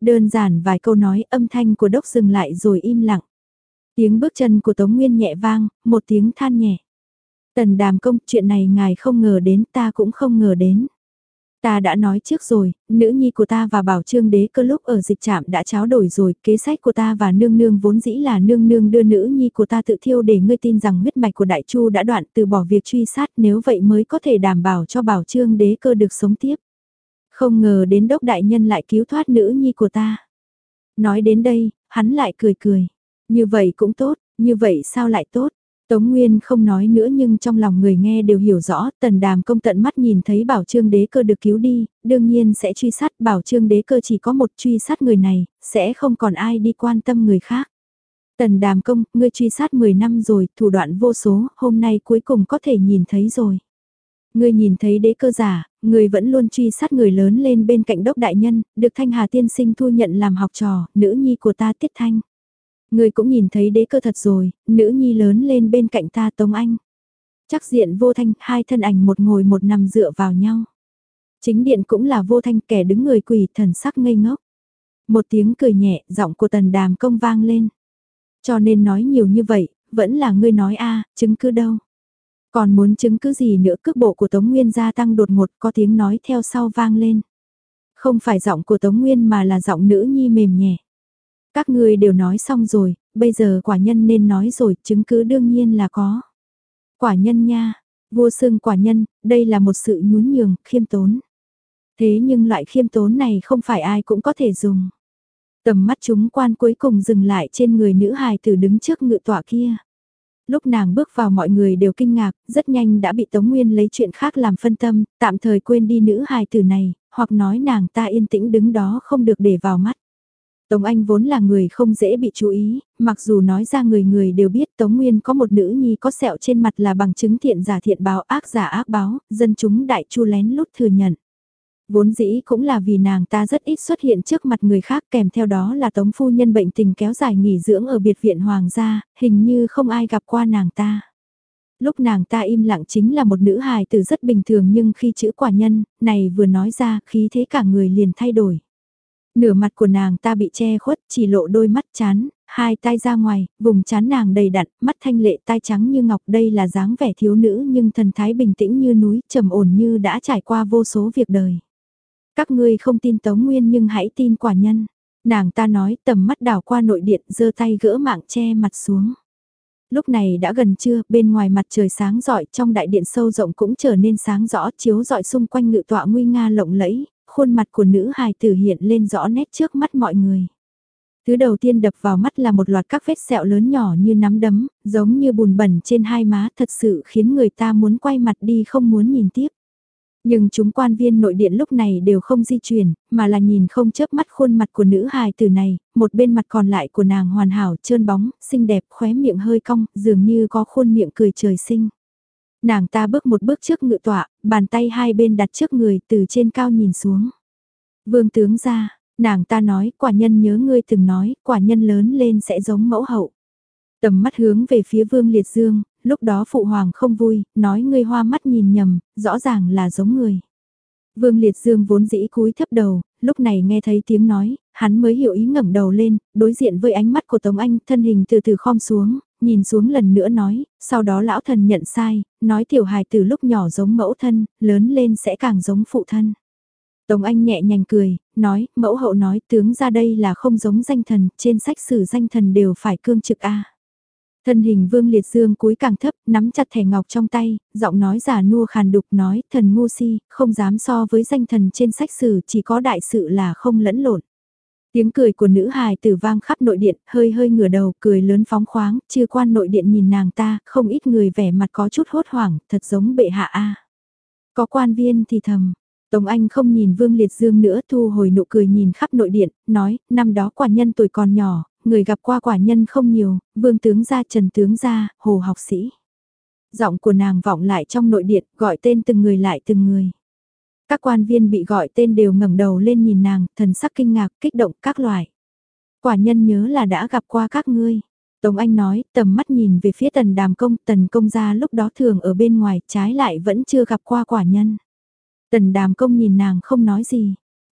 Đơn giản vài câu nói, âm thanh của Đốc dừng lại rồi im lặng. Tiếng bước chân của Tống Nguyên nhẹ vang, một tiếng than nhẹ. Tần Đàm Công, chuyện này ngài không ngờ đến, ta cũng không ngờ đến. Ta đã nói trước rồi, nữ nhi của ta và Bảo Trương Đế Cơ lúc ở dịch trạm đã tráo đổi rồi, kế sách của ta và nương nương vốn dĩ là nương nương đưa nữ nhi của ta tự thiêu để ngươi tin rằng huyết mạch của Đại Chu đã đoạn, từ bỏ việc truy sát, nếu vậy mới có thể đảm bảo cho Bảo Trương Đế Cơ được sống tiếp. Không ngờ đến Đốc đại nhân lại cứu thoát nữ nhi của ta. Nói đến đây, hắn lại cười cười. Như vậy cũng tốt, như vậy sao lại tốt? Tống Nguyên không nói nữa nhưng trong lòng người nghe đều hiểu rõ, Tần Đàm Công tận mắt nhìn thấy Bảo Trương Đế Cơ được cứu đi, đương nhiên sẽ truy sát. Bảo Trương Đế Cơ chỉ có một, truy sát người này, sẽ không còn ai đi quan tâm người khác. Tần Đàm Công, ngươi truy sát mười năm rồi, thủ đoạn vô số, hôm nay cuối cùng có thể nhìn thấy rồi. Ngươi nhìn thấy Đế Cơ giả, ngươi vẫn luôn truy sát người lớn lên bên cạnh Đốc đại nhân, được Thanh Hà tiên sinh thu nhận làm học trò, nữ nhi của ta Tiết Thanh. Ngươi cũng nhìn thấy Đế Cơ thật rồi, nữ nhi lớn lên bên cạnh ta Tống Anh. Chắc diện vô thanh, hai thân ảnh một ngồi một nằm dựa vào nhau. Chính điện cũng là vô thanh, kẻ đứng người quỳ, thần sắc ngây ngốc. Một tiếng cười nhẹ, giọng của Tần Đàm Công vang lên. Cho nên nói nhiều như vậy, vẫn là ngươi nói a, chứng cứ đâu. Còn muốn chứng cứ gì nữa, cước bộ của Tống Nguyên gia tăng đột ngột, có tiếng nói theo sau vang lên. Không phải giọng của Tống Nguyên mà là giọng nữ nhi mềm nhẹ. Các ngươi đều nói xong rồi, bây giờ quả nhân nên nói rồi, chứng cứ đương nhiên là có. Quả nhân nha, vua xưng quả nhân, đây là một sự nhún nhường, khiêm tốn. Thế nhưng loại khiêm tốn này không phải ai cũng có thể dùng. Tầm mắt chúng quan cuối cùng dừng lại trên người nữ hài tử đứng trước ngự tọa kia. Lúc nàng bước vào mọi người đều kinh ngạc, rất nhanh đã bị Tống Nguyên lấy chuyện khác làm phân tâm, tạm thời quên đi nữ hài tử này, hoặc nói nàng ta yên tĩnh đứng đó không được để vào mắt. Tống Anh vốn là người không dễ bị chú ý, mặc dù nói ra người người đều biết Tống Nguyên có một nữ nhi có sẹo trên mặt là bằng chứng thiện giả thiện báo, ác giả ác báo, dân chúng Đại Chu lén lút thừa nhận. Vốn dĩ cũng là vì nàng ta rất ít xuất hiện trước mặt người khác, kèm theo đó là Tống phu nhân bệnh tình kéo dài nghỉ dưỡng ở biệt viện hoàng gia, hình như không ai gặp qua nàng ta. Lúc nàng ta im lặng chính là một nữ hài tử rất bình thường, nhưng khi chữ quả nhân, này vừa nói ra, khí thế cả người liền thay đổi. Nửa mặt của nàng ta bị che khuất, chỉ lộ đôi mắt chán, hai tai ra ngoài, vùng chán nàng đầy đặn, mắt thanh lệ, tai trắng như ngọc, đây là dáng vẻ thiếu nữ nhưng thần thái bình tĩnh như núi, trầm ổn như đã trải qua vô số việc đời. Các ngươi không tin Tống Nguyên nhưng hãy tin quả nhân. Nàng ta nói, tầm mắt đảo qua nội điện, giơ tay gỡ mạng che mặt xuống. Lúc này đã gần trưa, bên ngoài mặt trời sáng rọi, trong đại điện sâu rộng cũng trở nên sáng rõ, chiếu rọi xung quanh ngự tọa nguy nga lộng lẫy, khuôn mặt của nữ hài tử hiện lên rõ nét trước mắt mọi người. Thứ đầu tiên đập vào mắt là một loạt các vết sẹo lớn nhỏ như nắm đấm, giống như bùn bẩn trên hai má, thật sự khiến người ta muốn quay mặt đi không muốn nhìn tiếp. Nhưng chúng quan viên nội điện lúc này đều không di chuyển, mà là nhìn không chớp mắt khuôn mặt của nữ hài tử này, một bên mặt còn lại của nàng hoàn hảo, trơn bóng, xinh đẹp, khóe miệng hơi cong, dường như có khuôn miệng cười trời sinh. Nàng ta bước một bước trước ngự tọa, bàn tay hai bên đặt trước người, từ trên cao nhìn xuống. Vương tướng ra, nàng ta nói, quả nhân nhớ ngươi từng nói, quả nhân lớn lên sẽ giống mẫu hậu. Tầm mắt hướng về phía Vương Liệt Dương, lúc đó phụ hoàng không vui, nói ngươi hoa mắt nhìn nhầm, rõ ràng là giống người. Vương Liệt Dương vốn dĩ cúi thấp đầu, lúc này nghe thấy tiếng nói, hắn mới hiểu ý ngẩng đầu lên, đối diện với ánh mắt của Tống Anh, thân hình từ từ khom xuống, nhìn xuống lần nữa nói, sau đó lão thần nhận sai, nói tiểu hài từ lúc nhỏ giống mẫu thân, lớn lên sẽ càng giống phụ thân. Tống Anh nhẹ nhàng cười, nói, mẫu hậu nói tướng ra đây là không giống danh thần, trên sách sử danh thần đều phải cương trực a. Thân hình Vương Liệt Dương cúi càng thấp, nắm chặt thẻ ngọc trong tay, giọng nói giả nua khàn đục nói, thần ngu si, không dám so với danh thần trên sách sử, chỉ có đại sự là không lẫn lộn. Tiếng cười của nữ hài tử vang khắp nội điện, hơi hơi ngửa đầu, cười lớn phóng khoáng, chưa quan nội điện nhìn nàng ta, không ít người vẻ mặt có chút hốt hoảng, thật giống bệ hạ a. Có quan viên thì thầm. Tống Anh không nhìn Vương Liệt Dương nữa, thu hồi nụ cười nhìn khắp nội điện, nói, năm đó quả nhân tuổi còn nhỏ, người gặp qua quả nhân không nhiều, Vương tướng gia, Trần tướng gia, Hồ học sĩ. Giọng của nàng vọng lại trong nội điện, gọi tên từng người lại từng người. Các quan viên bị gọi tên đều ngẩng đầu lên nhìn nàng, thần sắc kinh ngạc, kích động các loại. Quả nhân nhớ là đã gặp qua các ngươi. Tống Anh nói, tầm mắt nhìn về phía Tần Đàm Công, Tần Công gia lúc đó thường ở bên ngoài, trái lại vẫn chưa gặp qua quả nhân. Tần Đàm Công nhìn nàng không nói gì.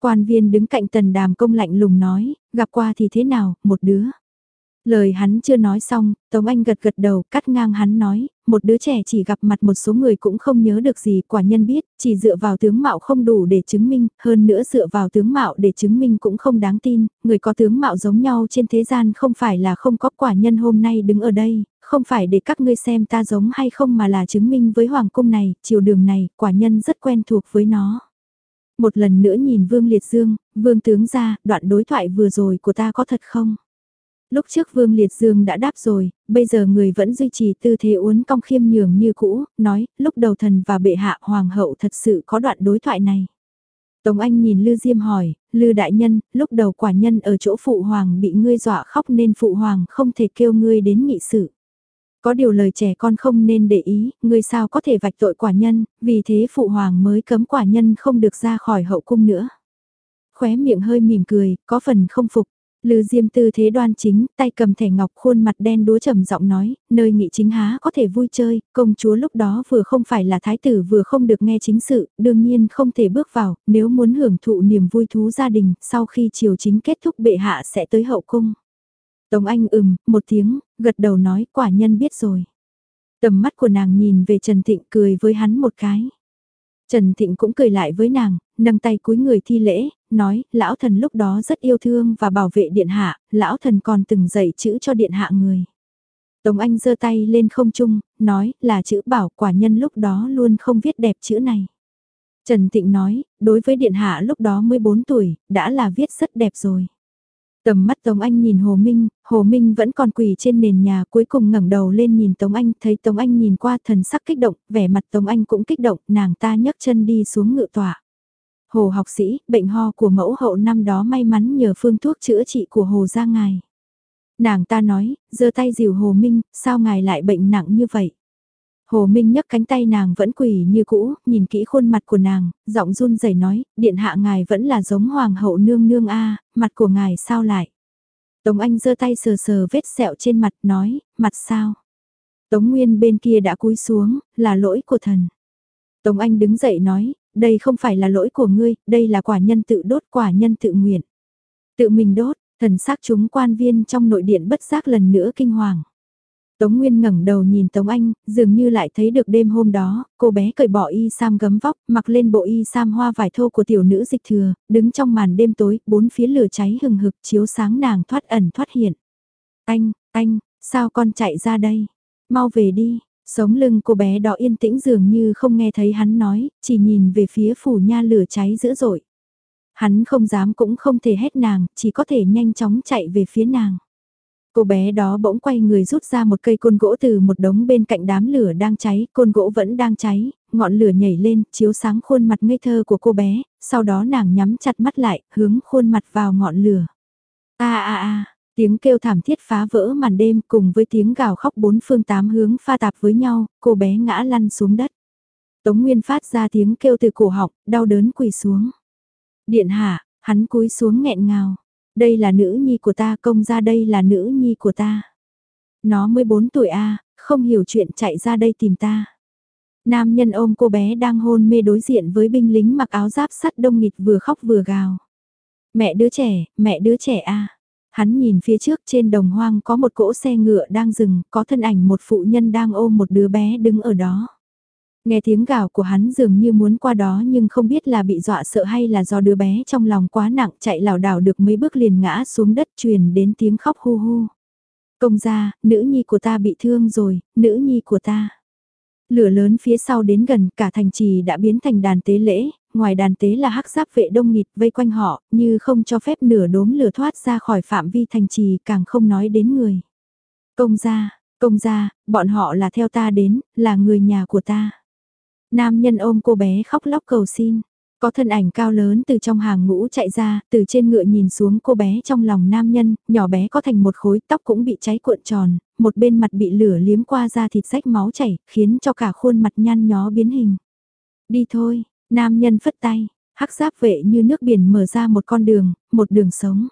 Quan viên đứng cạnh Tần Đàm Công lạnh lùng nói, gặp qua thì thế nào, một đứa. Lời hắn chưa nói xong, Tống Anh gật gật đầu, cắt ngang hắn nói, một đứa trẻ chỉ gặp mặt một số người cũng không nhớ được gì, quả nhân biết, chỉ dựa vào tướng mạo không đủ để chứng minh, hơn nữa dựa vào tướng mạo để chứng minh cũng không đáng tin, người có tướng mạo giống nhau trên thế gian không phải là không có, quả nhân hôm nay đứng ở đây, không phải để các ngươi xem ta giống hay không mà là chứng minh với hoàng cung này, triều đường này, quả nhân rất quen thuộc với nó. Một lần nữa nhìn Vương Liệt Dương, Vương tướng ra, đoạn đối thoại vừa rồi của ta có thật không? Lúc trước Vương Liệt Dương đã đáp rồi, bây giờ người vẫn duy trì tư thế uốn cong khiêm nhường như cũ, nói, lúc đầu thần và bệ hạ hoàng hậu thật sự có đoạn đối thoại này. Tống Anh nhìn Lư Diêm hỏi, Lư đại nhân, lúc đầu quả nhân ở chỗ phụ hoàng bị ngươi dọa khóc nên phụ hoàng không thể kêu ngươi đến nghị sự. Có điều lời trẻ con không nên để ý, ngươi sao có thể vạch tội quả nhân, vì thế phụ hoàng mới cấm quả nhân không được ra khỏi hậu cung nữa. Khóe miệng hơi mỉm cười, có phần không phục. Lư Diêm tư thế đoan chính, tay cầm thẻ ngọc, khuôn mặt đen đúa trầm giọng nói, nơi nghị chính há có thể vui chơi, công chúa lúc đó vừa không phải là thái tử vừa không được nghe chính sự, đương nhiên không thể bước vào, nếu muốn hưởng thụ niềm vui thú gia đình, sau khi triều chính kết thúc bệ hạ sẽ tới hậu cung. Tống Anh ừm, một tiếng, gật đầu nói, quả nhân biết rồi. Tầm mắt của nàng nhìn về Trần Thịnh, cười với hắn một cái. Trần Thịnh cũng cười lại với nàng, nâng tay cúi người thi lễ, nói, lão thần lúc đó rất yêu thương và bảo vệ điện hạ, lão thần còn từng dạy chữ cho điện hạ người. Tống Anh giơ tay lên không trung, nói, là chữ bảo, quả nhân lúc đó luôn không viết đẹp chữ này. Trần Thịnh nói, đối với điện hạ lúc đó mười bốn tuổi, đã là viết rất đẹp rồi. Tầm mắt Tống Anh nhìn Hồ Minh, Hồ Minh vẫn còn quỳ trên nền nhà, cuối cùng ngẩng đầu lên nhìn Tống Anh, thấy Tống Anh nhìn qua, thần sắc kích động, vẻ mặt Tống Anh cũng kích động, nàng ta nhấc chân đi xuống ngự tọa. Hồ học sĩ, bệnh ho của mẫu hậu năm đó may mắn nhờ phương thuốc chữa trị của Hồ gia ngài. Nàng ta nói, giơ tay dìu Hồ Minh, sao ngài lại bệnh nặng như vậy? Hồ Minh nhấc cánh tay nàng vẫn quỳ như cũ, nhìn kỹ khuôn mặt của nàng, giọng run rẩy nói, điện hạ ngài vẫn là giống hoàng hậu nương nương a, mặt của ngài sao lại? Tống Anh giơ tay sờ sờ vết sẹo trên mặt, nói, mặt sao? Tống Nguyên bên kia đã cúi xuống, là lỗi của thần. Tống Anh đứng dậy nói, đây không phải là lỗi của ngươi, đây là quả nhân tự đốt, quả nhân tự nguyện. Tự mình đốt, thần sắc chúng quan viên trong nội điện bất giác lần nữa kinh hoàng. Tống Nguyên ngẩng đầu nhìn Tống Anh, dường như lại thấy được đêm hôm đó, cô bé cởi bỏ y sam gấm vóc, mặc lên bộ y sam hoa vải thô của tiểu nữ dịch thừa, đứng trong màn đêm tối, bốn phía lửa cháy hừng hực chiếu sáng nàng thoát ẩn thoát hiện. Anh, anh, sao con chạy ra đây? Mau về đi, sống lưng cô bé đó yên tĩnh dường như không nghe thấy hắn nói, chỉ nhìn về phía phủ nha lửa cháy dữ dội. Hắn không dám cũng không thể hét nàng, chỉ có thể nhanh chóng chạy về phía nàng. Cô bé đó bỗng quay người rút ra một cây côn gỗ từ một đống bên cạnh đám lửa đang cháy, côn gỗ vẫn đang cháy, ngọn lửa nhảy lên, chiếu sáng khuôn mặt ngây thơ của cô bé, sau đó nàng nhắm chặt mắt lại, hướng khuôn mặt vào ngọn lửa. A a a, tiếng kêu thảm thiết phá vỡ màn đêm cùng với tiếng gào khóc bốn phương tám hướng pha tạp với nhau, cô bé ngã lăn xuống đất. Tống Nguyên phát ra tiếng kêu từ cổ họng, đau đớn quỳ xuống. Điện hạ, hắn cúi xuống nghẹn ngào. Đây là nữ nhi của ta, công gia đây là nữ nhi của ta. Nó mới bốn tuổi a, không hiểu chuyện chạy ra đây tìm ta. Nam nhân ôm cô bé đang hôn mê đối diện với binh lính mặc áo giáp sắt đông nghịt vừa khóc vừa gào. Mẹ đứa trẻ, mẹ đứa trẻ a. Hắn nhìn phía trước trên đồng hoang có một cỗ xe ngựa đang dừng, có thân ảnh một phụ nhân đang ôm một đứa bé đứng ở đó. Nghe tiếng gào của hắn dường như muốn qua đó nhưng không biết là bị dọa sợ hay là do đứa bé trong lòng quá nặng chạy lảo đảo được mấy bước liền ngã xuống đất truyền đến tiếng khóc hu hu. Công gia, nữ nhi của ta bị thương rồi, nữ nhi của ta. Lửa lớn phía sau đến gần cả thành trì đã biến thành đàn tế lễ, ngoài đàn tế là hắc giáp vệ đông nghịt vây quanh họ như không cho phép nửa đốm lửa thoát ra khỏi phạm vi thành trì càng không nói đến người. Công gia, công gia, bọn họ là theo ta đến, là người nhà của ta. Nam nhân ôm cô bé khóc lóc cầu xin. Có thân ảnh cao lớn từ trong hàng ngũ chạy ra, từ trên ngựa nhìn xuống cô bé trong lòng nam nhân, nhỏ bé có thành một khối tóc cũng bị cháy cuộn tròn, một bên mặt bị lửa liếm qua da thịt rách máu chảy, khiến cho cả khuôn mặt nhăn nhó biến hình. Đi thôi, nam nhân phất tay, hắc giáp vệ như nước biển mở ra một con đường, một đường sống.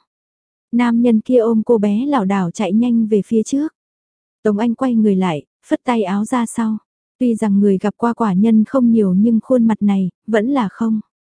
Nam nhân kia ôm cô bé lảo đảo chạy nhanh về phía trước. Tống Anh quay người lại, phất tay áo ra sau. Tuy rằng người gặp qua quả nhân không nhiều nhưng khuôn mặt này, vẫn là không.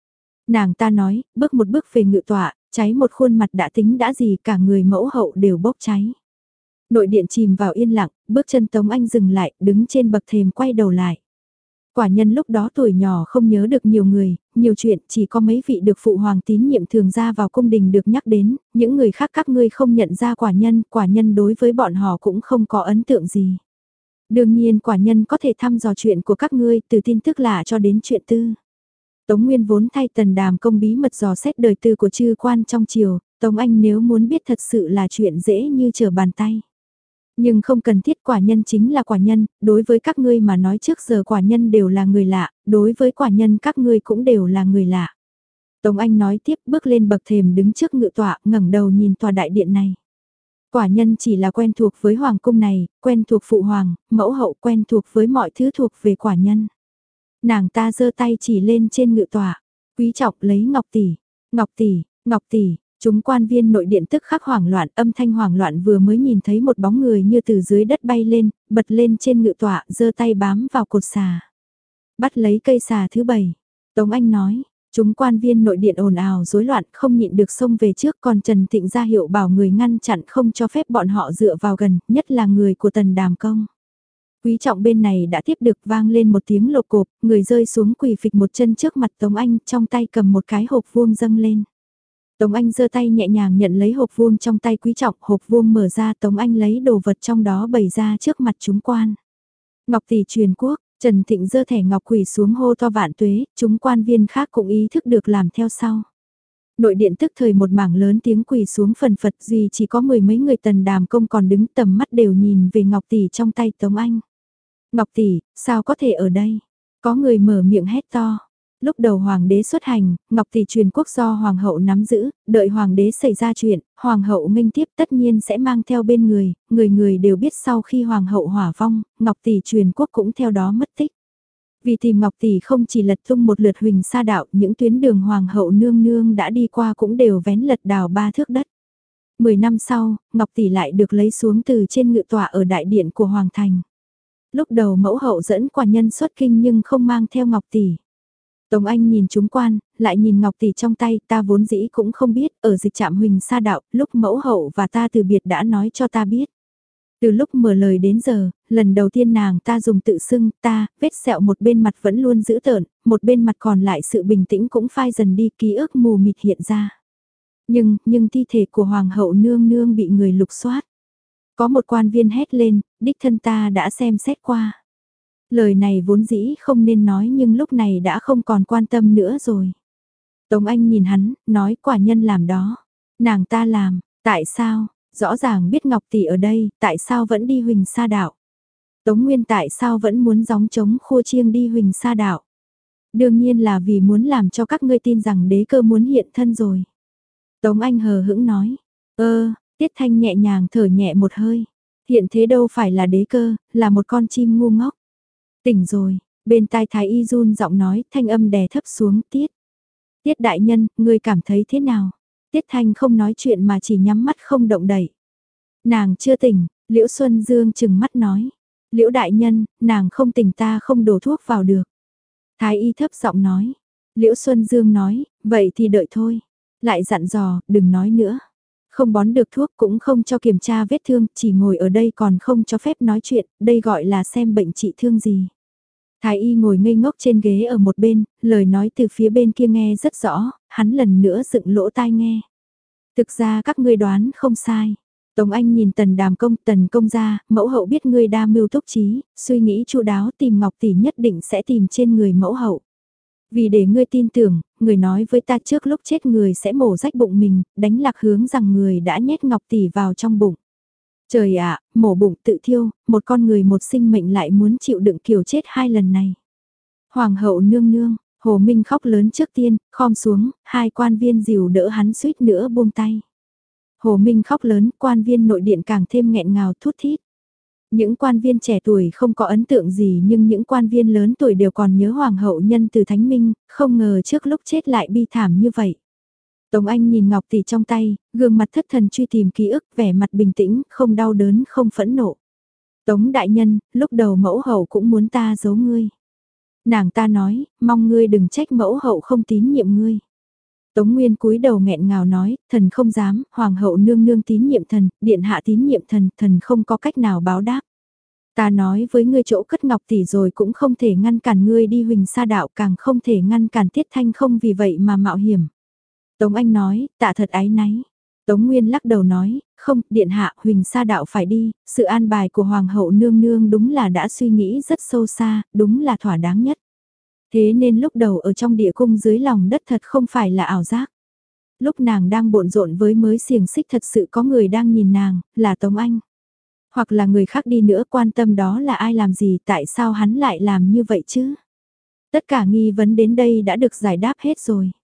Nàng ta nói, bước một bước về ngự tọa, cháy một khuôn mặt đã tính đã gì cả người mẫu hậu đều bốc cháy. Nội điện chìm vào yên lặng, bước chân Tống Anh dừng lại, đứng trên bậc thềm quay đầu lại. Quả nhân lúc đó tuổi nhỏ không nhớ được nhiều người, nhiều chuyện, chỉ có mấy vị được phụ hoàng tín nhiệm thường ra vào cung đình được nhắc đến, những người khác các ngươi không nhận ra quả nhân, quả nhân đối với bọn họ cũng không có ấn tượng gì. Đương nhiên quả nhân có thể thăm dò chuyện của các ngươi, từ tin tức lạ cho đến chuyện tư. Tống Nguyên vốn thay Tần Đàm Công bí mật dò xét đời tư của chư quan trong triều, Tống Anh nếu muốn biết thật sự là chuyện dễ như trở bàn tay. Nhưng không cần thiết, quả nhân chính là quả nhân, đối với các ngươi mà nói trước giờ quả nhân đều là người lạ, đối với quả nhân các ngươi cũng đều là người lạ. Tống Anh nói tiếp, bước lên bậc thềm đứng trước ngự tọa, ngẩng đầu nhìn tòa đại điện này. Quả nhân chỉ là quen thuộc với hoàng cung này, quen thuộc phụ hoàng, mẫu hậu, quen thuộc với mọi thứ thuộc về quả nhân. Nàng ta giơ tay chỉ lên trên ngự tọa, quý trọng lấy ngọc tỷ, ngọc tỷ, ngọc tỷ. Chúng quan viên nội điện tức khắc hoảng loạn, âm thanh hoảng loạn vừa mới nhìn thấy một bóng người như từ dưới đất bay lên, bật lên trên ngự tọa, giơ tay bám vào cột xà. Bắt lấy cây xà thứ bảy. Tống Anh nói, chúng quan viên nội điện ồn ào rối loạn, không nhịn được xông về trước, còn Trần Thịnh ra hiệu bảo người ngăn chặn không cho phép bọn họ dựa vào gần, nhất là người của Tần Đàm Công. Quý trọng bên này đã tiếp được, vang lên một tiếng lột cộp, người rơi xuống quỳ phịch một chân trước mặt Tống Anh, trong tay cầm một cái hộp vuông dâng lên. Tống Anh giơ tay nhẹ nhàng nhận lấy hộp vuông trong tay quý trọng, hộp vuông mở ra, Tống Anh lấy đồ vật trong đó bày ra trước mặt chúng quan. Ngọc tỷ truyền quốc, Trần Thịnh giơ thẻ ngọc quỳ xuống hô to vạn tuế, chúng quan viên khác cũng ý thức được làm theo sau. Nội điện tức thời một mảng lớn tiếng quỳ xuống phần phật, duy chỉ có mười mấy người Tần Đàm Công còn đứng tầm mắt đều nhìn về ngọc tỷ trong tay Tống Anh. Ngọc tỷ, sao có thể ở đây? Có người mở miệng hét to. Lúc đầu hoàng đế xuất hành, ngọc tỷ truyền quốc do hoàng hậu nắm giữ, đợi hoàng đế xảy ra chuyện, hoàng hậu nghênh tiếp tất nhiên sẽ mang theo bên người, người người đều biết sau khi hoàng hậu hỏa vong, ngọc tỷ truyền quốc cũng theo đó mất tích. Vì tìm ngọc tỷ không chỉ lật tung một lượt huỳnh sa đạo, những tuyến đường hoàng hậu nương nương đã đi qua cũng đều vén lật đào ba thước đất. Mười năm sau, ngọc tỷ lại được lấy xuống từ trên ngự tọa ở đại điện của hoàng thành. Lúc đầu mẫu hậu dẫn quả nhân xuất kinh nhưng không mang theo ngọc tỷ. Tống Anh nhìn chúng quan, lại nhìn ngọc tỷ trong tay, ta vốn dĩ cũng không biết, ở dịch trạm huỳnh sa đạo, lúc mẫu hậu và ta từ biệt đã nói cho ta biết. Từ lúc mở lời đến giờ, lần đầu tiên nàng ta dùng tự xưng, ta, vết sẹo một bên mặt vẫn luôn giữ tợn, một bên mặt còn lại sự bình tĩnh cũng phai dần đi, ký ức mù mịt hiện ra. Nhưng, nhưng thi thể của hoàng hậu nương nương bị người lục soát. Có một quan viên hét lên, đích thân ta đã xem xét qua. Lời này vốn dĩ không nên nói nhưng lúc này đã không còn quan tâm nữa rồi. Tống Anh nhìn hắn, nói quả nhân làm đó. Nàng ta làm, tại sao, rõ ràng biết Ngọc Tỷ ở đây, tại sao vẫn đi huỳnh sa đạo. Tống Nguyên tại sao vẫn muốn gióng trống khua chiêng đi huỳnh sa đạo. Đương nhiên là vì muốn làm cho các ngươi tin rằng đế cơ muốn hiện thân rồi. Tống Anh hờ hững nói, ơ, Tiết Thanh nhẹ nhàng thở nhẹ một hơi. Hiện thế đâu phải là đế cơ, là một con chim ngu ngốc. Tỉnh rồi, bên tai Thái Y run giọng nói, thanh âm đè thấp xuống, Tiết. Tiết đại nhân, ngươi cảm thấy thế nào? Tiết Thanh không nói chuyện mà chỉ nhắm mắt không động đậy. Nàng chưa tỉnh, Liễu Xuân Dương chừng mắt nói. Liễu đại nhân, nàng không tỉnh ta không đổ thuốc vào được. Thái Y thấp giọng nói. Liễu Xuân Dương nói, vậy thì đợi thôi. Lại dặn dò, đừng nói nữa. Không bón được thuốc cũng không cho kiểm tra vết thương, chỉ ngồi ở đây còn không cho phép nói chuyện, đây gọi là xem bệnh trị thương gì. Thái y ngồi ngây ngốc trên ghế ở một bên, lời nói từ phía bên kia nghe rất rõ, hắn lần nữa dựng lỗ tai nghe. Thực ra các ngươi đoán không sai. Tống Anh nhìn Tần Đàm Công, Tần Công gia, mẫu hậu biết ngươi đa mưu túc trí, suy nghĩ chu đáo tìm Ngọc Tỷ nhất định sẽ tìm trên người mẫu hậu. Vì để ngươi tin tưởng, người nói với ta trước lúc chết người sẽ mổ rách bụng mình, đánh lạc hướng rằng người đã nhét Ngọc Tỷ vào trong bụng. Trời ạ, mổ bụng tự thiêu, một con người một sinh mệnh lại muốn chịu đựng kiểu chết hai lần này. Hoàng hậu nương nương, Hồ Minh khóc lớn trước tiên, khom xuống, hai quan viên dìu đỡ hắn suýt nữa buông tay. Hồ Minh khóc lớn, quan viên nội điện càng thêm nghẹn ngào thút thít. Những quan viên trẻ tuổi không có ấn tượng gì nhưng những quan viên lớn tuổi đều còn nhớ Hoàng hậu nhân từ Thánh Minh, không ngờ trước lúc chết lại bi thảm như vậy. Tống Anh nhìn Ngọc Tỷ trong tay, gương mặt thất thần truy tìm ký ức, vẻ mặt bình tĩnh, không đau đớn, không phẫn nộ. Tống đại nhân, lúc đầu mẫu hậu cũng muốn ta giấu ngươi. Nàng ta nói, mong ngươi đừng trách mẫu hậu không tín nhiệm ngươi. Tống Nguyên cúi đầu nghẹn ngào nói, thần không dám, hoàng hậu nương nương tín nhiệm thần, điện hạ tín nhiệm thần, thần không có cách nào báo đáp. Ta nói với ngươi chỗ cất ngọc tỷ rồi cũng không thể ngăn cản ngươi đi huỳnh sa đạo, càng không thể ngăn cản Tiết Thanh không vì vậy mà mạo hiểm. Tống Anh nói, tạ thật áy náy. Tống Nguyên lắc đầu nói, không, điện hạ, huỳnh sa đạo phải đi, sự an bài của hoàng hậu nương nương đúng là đã suy nghĩ rất sâu xa, đúng là thỏa đáng nhất. Thế nên lúc đầu ở trong địa cung dưới lòng đất thật không phải là ảo giác. Lúc nàng đang bộn rộn với mới xiềng xích thật sự có người đang nhìn nàng, là Tống Anh. Hoặc là người khác đi nữa quan tâm đó là ai làm gì, tại sao hắn lại làm như vậy chứ? Tất cả nghi vấn đến đây đã được giải đáp hết rồi.